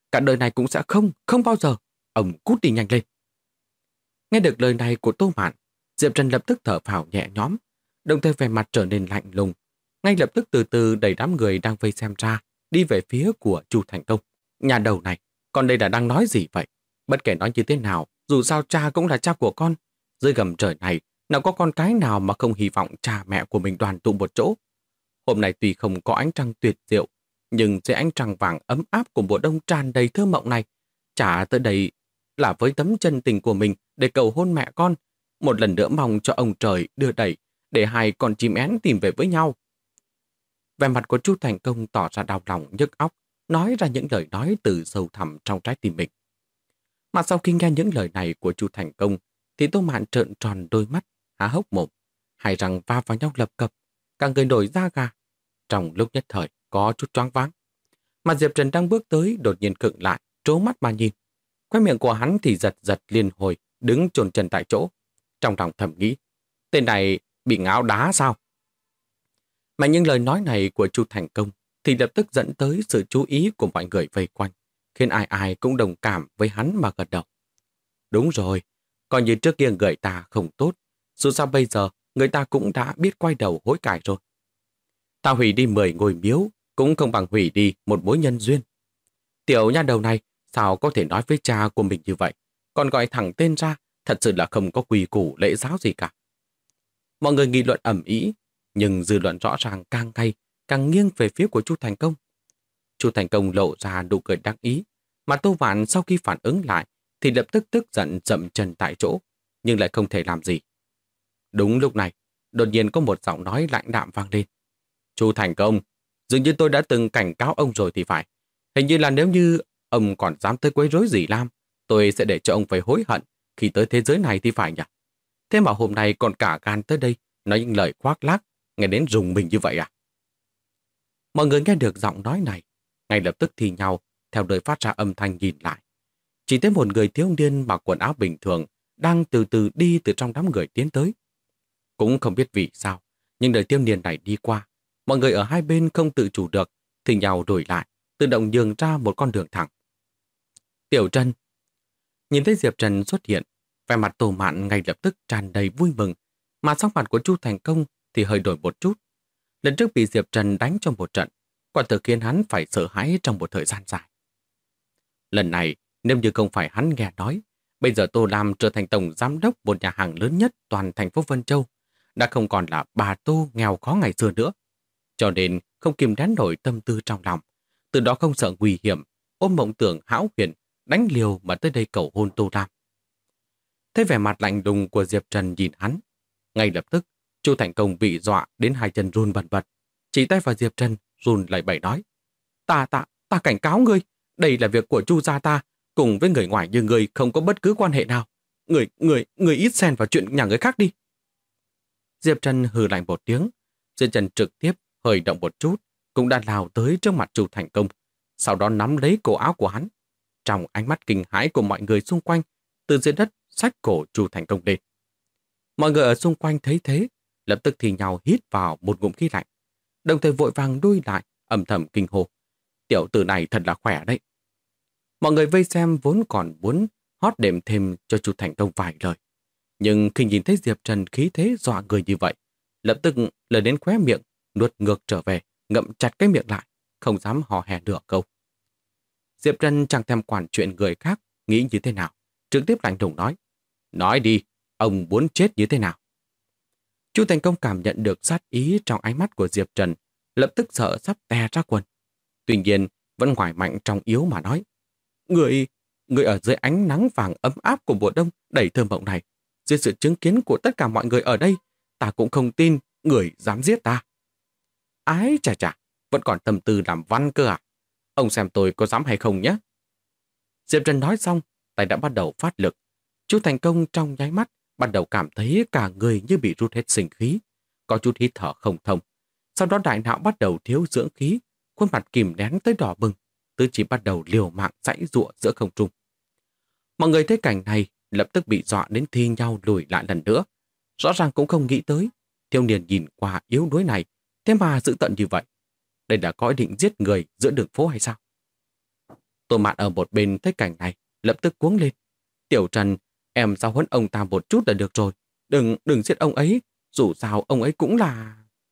cả đời này cũng sẽ không bao giờ. Ông cút đi nhanh lên. Nghe được lời này của Tô Mạn, Diệp Trần lập tức thở phào nhẹ nhõm, đồng thời vẻ mặt trở nên lạnh lùng. Ngay lập tức từ từ đẩy đám người đang vây xem ra, đi về phía của Chu Thành Công. Nhà đầu này, con đây là đang nói gì vậy? Bất kể nói như thế nào, dù sao cha cũng là cha của con. Dưới gầm trời này, nào có con cái nào mà không hy vọng cha mẹ của mình đoàn tụ một chỗ. Hôm nay tuy không có ánh trăng tuyệt diệu, nhưng dưới ánh trăng vàng ấm áp của mùa đông tràn đầy thơ mộng này, cha tới đây là với tấm chân tình của mình để cầu hôn mẹ con, một lần nữa mong cho ông trời đưa đẩy để hai con chim én tìm về với nhau. Vẻ mặt của Chu Thành Công tỏ ra đau lòng nhức óc, nói ra những lời nói từ sâu thẳm trong trái tim mình. Mà sau khi nghe những lời này của Chu Thành Công, thì Tô Mạn trợn tròn đôi mắt, há hốc mồm, hai răng va vào nhau lập cập, cả người nổi da gà. Trong lúc nhất thời có chút choáng váng. Mà Diệp Trần đang bước tới đột nhiên khựng lại, trố mắt mà nhìn. Khóe miệng của hắn thì giật giật liên hồi, đứng chôn chân tại chỗ. Trong lòng thầm nghĩ, tên này bị ngáo đá sao? Mà những lời nói này của Chu Thành Công thì lập tức dẫn tới sự chú ý của mọi người vây quanh, khiến ai ai cũng đồng cảm với hắn mà gật đầu. Đúng rồi, coi như trước kia người ta không tốt, dù sao bây giờ người ta cũng đã biết quay đầu hối cải rồi. Ta hủy đi 10 ngôi miếu, cũng không bằng hủy đi một mối nhân duyên. Tiểu nha đầu này, sao có thể nói với cha của mình như vậy, còn gọi thẳng tên ra, thật sự là không có quy củ lễ giáo gì cả. Mọi người nghị luận ầm ĩ, nhưng dư luận rõ ràng càng ngày càng nghiêng về phía của Chu Thành Công. Chu Thành Công lộ ra nụ cười đắc ý, mà Tô Vạn sau khi phản ứng lại thì lập tức tức giận dậm chân tại chỗ, nhưng lại không thể làm gì. Đúng lúc này, đột nhiên có một giọng nói lạnh đạm vang lên. Chu Thành Công, dường như tôi đã từng cảnh cáo ông rồi thì phải. Hình như là nếu như ông còn dám tới quấy rối dì Lam, tôi sẽ để cho ông phải hối hận khi tới thế giới này thì phải nhỉ? Thế mà hôm nay còn cả gan tới đây nói những lời khoác lác, nghe đến rùng mình như vậy à? Mọi người nghe được giọng nói này, ngay lập tức thì nhau, theo lời phát ra âm thanh nhìn lại. Chỉ thấy một người thiếu niên mặc quần áo bình thường đang từ từ đi từ trong đám người tiến tới. Cũng không biết vì sao, nhưng đời thiếu niên này đi qua, mọi người ở hai bên không tự chủ được, thì nhau đổi lại, tự động nhường ra một con đường thẳng. Tiểu Trân. Nhìn thấy Diệp Trần xuất hiện, vẻ mặt Tô Mạn ngay lập tức tràn đầy vui mừng, mà sắc mặt của Chu Thành Công thì hơi đổi một chút. Lần trước bị Diệp Trần đánh trong một trận, quả thực khiến hắn phải sợ hãi trong một thời gian dài. Lần này, nếu như không phải hắn nghe nói, bây giờ Tô Lam trở thành tổng giám đốc một nhà hàng lớn nhất toàn thành phố Vân Châu, đã không còn là bà Tô nghèo khó ngày xưa nữa. Cho nên không kìm nén nổi tâm tư trong lòng, từ đó không sợ nguy hiểm, ôm mộng tưởng hão huyền, đánh liều mà tới đây cầu hôn Tô Lam. Thấy vẻ mặt lạnh lùng của Diệp Trần nhìn hắn, ngay lập tức Chu Thành Công bị dọa đến hai chân run bần bật, chỉ tay vào Diệp Trần run lẩy bẩy nói: Ta cảnh cáo ngươi, đây là việc của Chu gia ta, cùng với người ngoài như ngươi không có bất cứ quan hệ nào. Người ít xen vào chuyện nhà người khác đi. Diệp Trần hừ lạnh một tiếng, Diệp Trần trực tiếp hơi động một chút, cũng đã lao tới trước mặt Chu Thành Công, sau đó nắm lấy cổ áo của hắn. Trong ánh mắt kinh hãi của mọi người xung quanh, từ dưới đất xách cổ Chu Thành Công lên. Mọi người ở xung quanh thấy thế, lập tức thì nhau hít vào một ngụm khí lạnh, đồng thời vội vàng đuôi lại, âm thầm kinh hô: Tiểu tử này thật là khỏe đấy. Mọi người vây xem vốn còn muốn hót đệm thêm cho Chu Thành Công vài lời, nhưng khi nhìn thấy Diệp Trần khí thế dọa người như vậy, lập tức lời đến khóe miệng, nuốt ngược trở về, ngậm chặt cái miệng lại, không dám hò hè nửa câu. Diệp Trần chẳng thèm quản chuyện người khác nghĩ như thế nào, trực tiếp lạnh lùng nói: Nói đi, ông muốn chết như thế nào? Chu Thành Công cảm nhận được sát ý trong ánh mắt của Diệp Trần, lập tức sợ sắp tè ra quần. Tuy nhiên, vẫn ngoài mạnh trong yếu mà nói: Người ở dưới ánh nắng vàng ấm áp của mùa đông đầy thơ mộng này, dưới sự chứng kiến của tất cả mọi người ở đây, ta cũng không tin người dám giết ta. Ái chà chà, vẫn còn tâm tư làm văn cơ à? Ông xem tôi có dám hay không nhé? Diệp Trần nói xong, tay đã bắt đầu phát lực. Chu Thành Công trong nháy mắt bắt đầu cảm thấy cả người như bị rút hết sinh khí, có chút hít thở không thông. Sau đó đại não bắt đầu thiếu dưỡng khí, khuôn mặt kìm nén tới đỏ bừng, tứ chỉ bắt đầu liều mạng giãy giụa giữa không trung. Mọi người thấy cảnh này lập tức bị dọa đến thi nhau lùi lại lần nữa. Rõ ràng cũng không nghĩ tới, thiếu niên nhìn qua yếu đuối này, thế mà dữ tợn như vậy. Đây là có ý định giết người giữa đường phố hay sao? Tô Mạn ở một bên thấy cảnh này, lập tức cuống lên. Tiểu Trần, em giao huấn ông ta một chút là được rồi. Đừng giết ông ấy, dù sao ông ấy cũng là...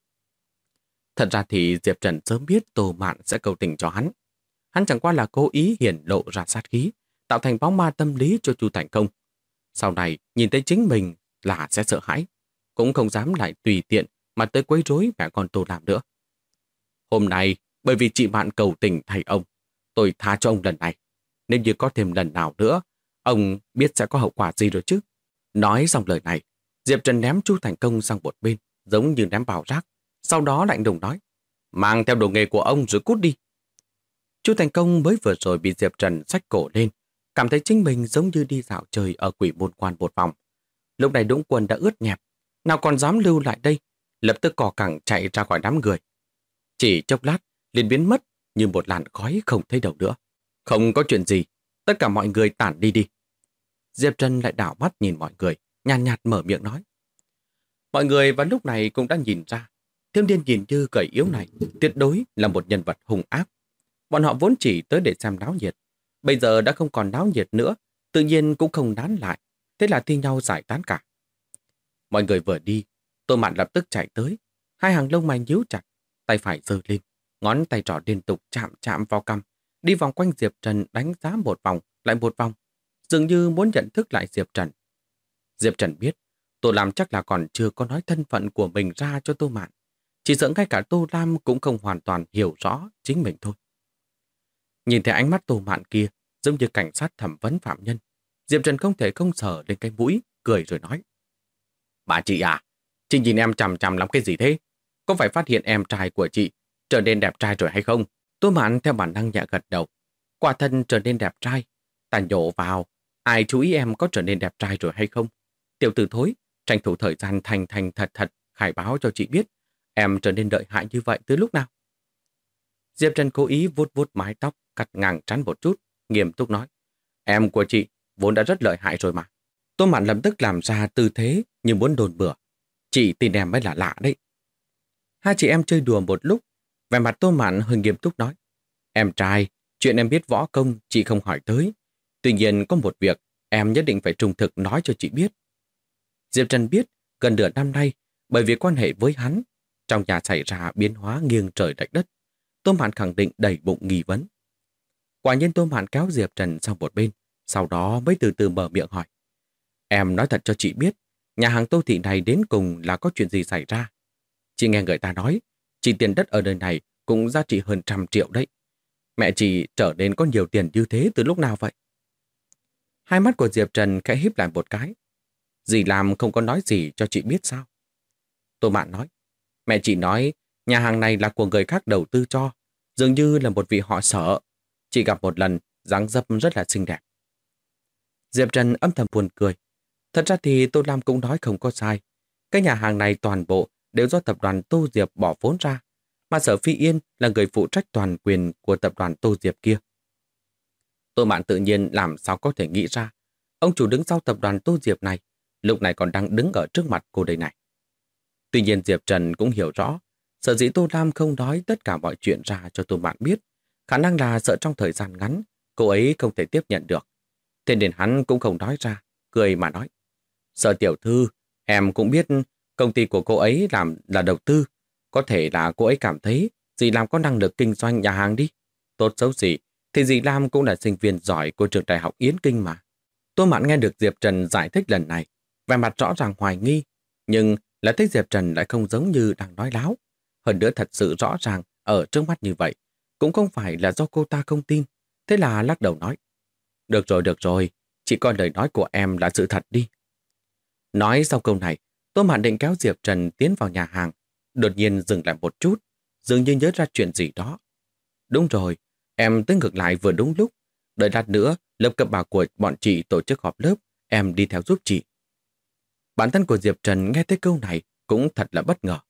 Thật ra thì Diệp Trần sớm biết Tô Mạn sẽ cầu tình cho hắn. Hắn chẳng qua là cố ý hiển lộ ra sát khí, tạo thành bóng ma tâm lý cho Chu Thành Công. Sau này, nhìn thấy chính mình là sẽ sợ hãi, cũng không dám lại tùy tiện mà tới quấy rối mẹ con Tô Lam nữa. Hôm nay, bởi vì chị Mạn cầu tình thay ông, tôi tha cho ông lần này. Nếu như có thêm lần nào nữa, ông biết sẽ có hậu quả gì rồi chứ. Nói xong lời này, Diệp Trần ném Chu Thành Công sang một bên, giống như ném vào rác. Sau đó lạnh lùng nói, mang theo đồ nghề của ông rồi cút đi. Chu Thành Công mới vừa rồi bị Diệp Trần xách cổ lên, cảm thấy chính mình giống như đi dạo chơi ở Quỷ Môn Quan một vòng. Lúc này Đũng Quân đã ướt nhẹp, nào còn dám lưu lại đây, lập tức cò cẳng chạy ra khỏi đám người. Chỉ chốc lát, liền biến mất như một làn khói không thấy đâu nữa. Không có chuyện gì, tất cả mọi người tản đi đi. Diệp Trần lại đảo mắt nhìn mọi người, nhàn nhạt mở miệng nói. Mọi người vào lúc này cũng đã nhìn ra, thiếu niên nhìn như gầy yếu này tuyệt đối là một nhân vật hung ác. Bọn họ vốn chỉ tới để xem náo nhiệt, bây giờ đã không còn náo nhiệt nữa, tự nhiên cũng không nán lại, thế là thi nhau giải tán cả. Mọi người vừa đi, Tô Mạn lập tức chạy tới, hai hàng lông mày nhíu chặt, tay phải giơ lên, ngón tay trỏ liên tục chạm chạm vào cằm, đi vòng quanh Diệp Trần đánh giá một vòng, lại một vòng, dường như muốn nhận thức lại Diệp Trần. Diệp Trần biết, Tô Lam chắc là còn chưa có nói thân phận của mình ra cho Tô Mạn. Chỉ sợ ngay cả Tô Lam cũng không hoàn toàn hiểu rõ chính mình thôi. Nhìn thấy ánh mắt Tô Mạn kia, giống như cảnh sát thẩm vấn phạm nhân, Diệp Trần không thể không sờ lên cái mũi, cười rồi nói. Bà chị à, chị nhìn em chằm chằm làm cái gì thế? Có phải phát hiện em trai của chị trở nên đẹp trai rồi hay không? Tô Mạn theo bản năng nhẹ gật đầu. Quả thân trở nên đẹp trai. Ta nhổ vào, ai chú ý em có trở nên đẹp trai rồi hay không? Tiểu tử thối, tranh thủ thời gian thành thành thật thật khai báo cho chị biết em trở nên lợi hại như vậy từ lúc nào? Diệp Trần cố ý vuốt vuốt mái tóc, cắt ngang trán một chút, nghiêm túc nói. Em của chị vốn đã rất lợi hại rồi mà. Tô Mạn lập tức làm ra tư thế như muốn đồn bừa. Chị tin em mới là lạ đấy. Hai chị em chơi đùa một lúc, vẻ mặt Tô Mạn hơi nghiêm túc nói. Em trai, chuyện em biết võ công chị không hỏi tới. Tuy nhiên có một việc em nhất định phải trung thực nói cho chị biết. Diệp Trần biết gần nửa năm nay, bởi vì quan hệ với hắn, trong nhà xảy ra biến hóa nghiêng trời lệch đất. Tô Mạn khẳng định đầy bụng nghi vấn. Quả nhiên Tô Mạn kéo Diệp Trần sang một bên, sau đó mới từ từ mở miệng hỏi. Em nói thật cho chị biết, nhà hàng Tô Thị này đến cùng là có chuyện gì xảy ra. Chị nghe người ta nói, chỉ tiền đất ở nơi này cũng giá trị hơn 100 triệu đấy. Mẹ chị trở nên có nhiều tiền như thế từ lúc nào vậy? Hai mắt của Diệp Trần khẽ híp lại một cái. Dì làm không có nói gì cho chị biết sao? Tô Mạn nói, mẹ chị nói nhà hàng này là của người khác đầu tư cho, dường như là một vị họ Sở. Chị gặp một lần, dáng dấp rất là xinh đẹp. Diệp Trần âm thầm buồn cười. Thật ra thì Tô Lam cũng nói không có sai. Cái nhà hàng này toàn bộ đều do tập đoàn Tô Diệp bỏ vốn ra, mà Sở Phi Yên là người phụ trách toàn quyền của tập đoàn Tô Diệp kia. Tô Mạn tự nhiên làm sao có thể nghĩ ra, ông chủ đứng sau tập đoàn Tô Diệp này, lúc này còn đang đứng ở trước mặt cô đây này. Tuy nhiên Diệp Trần cũng hiểu rõ, sở dĩ Tô Lam không nói tất cả mọi chuyện ra cho Tô Mạn biết, khả năng là sợ trong thời gian ngắn, cô ấy không thể tiếp nhận được. Thế nên hắn cũng không nói ra, cười mà nói. Sở tiểu thư, em cũng biết công ty của cô ấy làm là đầu tư. Có thể là cô ấy cảm thấy dì Lam có năng lực kinh doanh nhà hàng đi. Tốt xấu gì, thì dì Lam cũng là sinh viên giỏi của trường đại học Yến Kinh mà. Tô Mạn nghe được Diệp Trần giải thích lần này, vẻ mặt rõ ràng hoài nghi, nhưng là thấy Diệp Trần lại không giống như đang nói láo. Hơn nữa thật sự rõ ràng ở trước mắt như vậy, cũng không phải là do cô ta không tin. Thế là lắc đầu nói. Được rồi, chị coi lời nói của em là sự thật đi. Nói sau câu này, Tô Mạn định kéo Diệp Trần tiến vào nhà hàng, đột nhiên dừng lại một chút, dường như nhớ ra chuyện gì đó. Đúng rồi, em tới ngược lại vừa đúng lúc. Đợi lát nữa, lớp cấp 3 của bọn chị tổ chức họp lớp, em đi theo giúp chị. Bản thân của Diệp Trần nghe thấy câu này cũng thật là bất ngờ.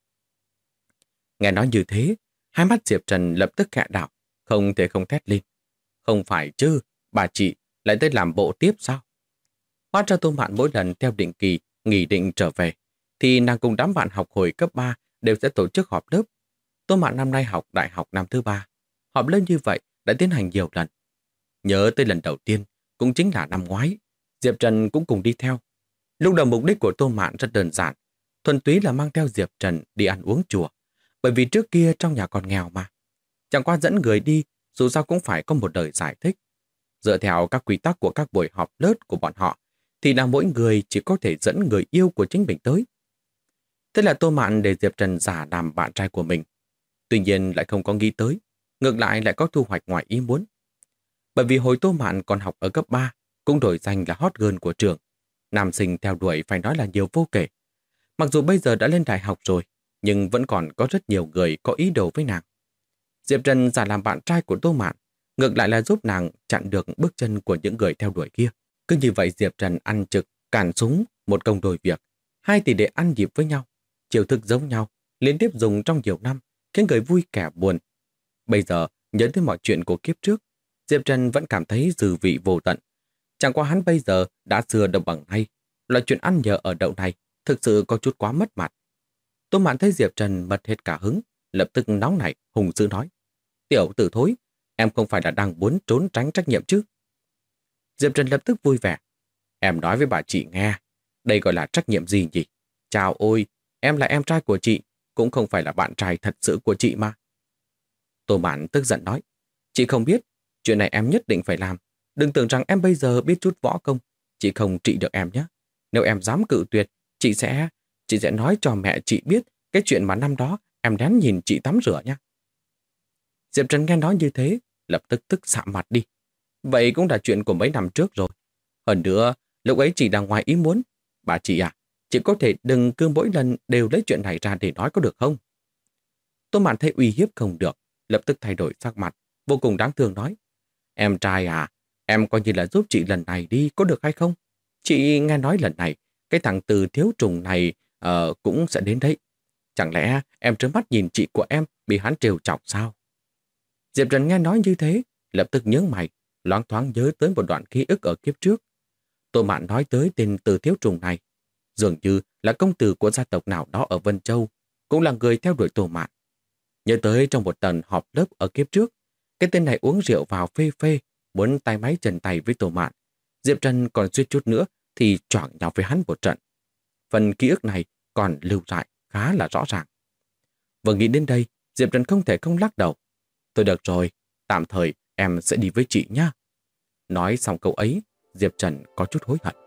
Nghe nói như thế, hai mắt Diệp Trần lập tức khẽ đảo, không thể không thét lên. Không phải chứ, bà chị lại tới làm bộ tiếp sao? Hóa ra Tô Mạn mỗi lần theo định kỳ nghỉ định trở về, thì nàng cùng đám bạn học hồi cấp 3 đều sẽ tổ chức họp lớp. Tô Mạn năm nay học đại học năm thứ 3, họp lớp như vậy đã tiến hành nhiều lần. Nhớ tới lần đầu tiên, cũng chính là năm ngoái, Diệp Trần cũng cùng đi theo. Lúc đầu mục đích của Tô Mạn rất đơn giản, thuần túy là mang theo Diệp Trần đi ăn uống chùa, bởi vì trước kia trong nhà còn nghèo mà. Chẳng qua dẫn người đi, dù sao cũng phải có một lời giải thích. Dựa theo các quy tắc của các buổi họp lớp của bọn họ, thì là mỗi người chỉ có thể dẫn người yêu của chính mình tới. Thế là Tô Mạn để Diệp Trần giả làm bạn trai của mình. Tuy nhiên lại không có nghĩ tới, ngược lại lại có thu hoạch ngoài ý muốn. Bởi vì hồi Tô Mạn còn học ở cấp 3, cũng đổi danh là hot girl của trường. Nam sinh theo đuổi phải nói là nhiều vô kể. Mặc dù bây giờ đã lên đại học rồi, nhưng vẫn còn có rất nhiều người có ý đồ với nàng. Diệp Trần giả làm bạn trai của Tô Mạn, ngược lại là giúp nàng chặn được bước chân của những người theo đuổi kia. Cứ như vậy Diệp Trần ăn trực, cản súng, một công đôi việc. Hai tỷ đệ ăn nhịp với nhau, chiêu thức giống nhau, liên tiếp dùng trong nhiều năm, khiến người vui kẻ buồn. Bây giờ, nhớ tới mọi chuyện của kiếp trước, Diệp Trần vẫn cảm thấy dư vị vô tận. Chẳng qua hắn bây giờ đã xưa đâu bằng nay. Loại chuyện ăn nhờ ở đậu này thực sự có chút quá mất mặt. Tô Mạn thấy Diệp Trần mất hết cả hứng, lập tức nóng nảy, hùng dữ nói. Tiểu tử thối, em không phải là đang muốn trốn tránh trách nhiệm chứ? Diệp Trần lập tức vui vẻ. Em nói với bà chị nghe, đây gọi là trách nhiệm gì nhỉ? Chào ôi, em là em trai của chị, cũng không phải là bạn trai thật sự của chị mà. Tô Mạn tức giận nói. Chị không biết, chuyện này em nhất định phải làm. Đừng tưởng rằng em bây giờ biết chút võ công, chị không trị được em nhé. Nếu em dám cự tuyệt, chị sẽ nói cho mẹ chị biết cái chuyện mà năm đó em lén nhìn chị tắm rửa nhé. Diệp Trần nghe nói như thế, lập tức tức sạm mặt đi. Vậy cũng là chuyện của mấy năm trước rồi. Hơn nữa, lúc ấy chị đang ngoài ý muốn. Bà chị à, chị có thể đừng cứ mỗi lần đều lấy chuyện này ra để nói có được không? Tô Mạn thấy uy hiếp không được, lập tức thay đổi sắc mặt, vô cùng đáng thương nói. Em trai à, em coi như là giúp chị lần này đi, có được hay không? Chị nghe nói lần này, cái thằng Từ Thiếu Trùng này cũng sẽ đến đấy. Chẳng lẽ em trơ mắt nhìn chị của em bị hắn trêu chọc sao? Diệp Trần nghe nói như thế, lập tức nhớ mày, loáng thoáng nhớ tới một đoạn ký ức ở kiếp trước. Tô Mạn nói tới tên Từ Thiếu Trùng này, dường như là công tử của gia tộc nào đó ở Vân Châu, cũng là người theo đuổi Tô Mạn. Nhớ tới trong một lần họp lớp ở kiếp trước, cái tên này uống rượu vào phê phê, muốn tay máy trần tay với Tô Mạn. Diệp Trần còn suýt chút nữa thì choảng nhau với hắn một trận. Phần ký ức này còn lưu lại khá là rõ ràng. Vừa nghĩ đến đây, Diệp Trần không thể không lắc đầu. Thôi được rồi, tạm thời em sẽ đi với chị nhé. Nói xong câu ấy, Diệp Trần có chút hối hận.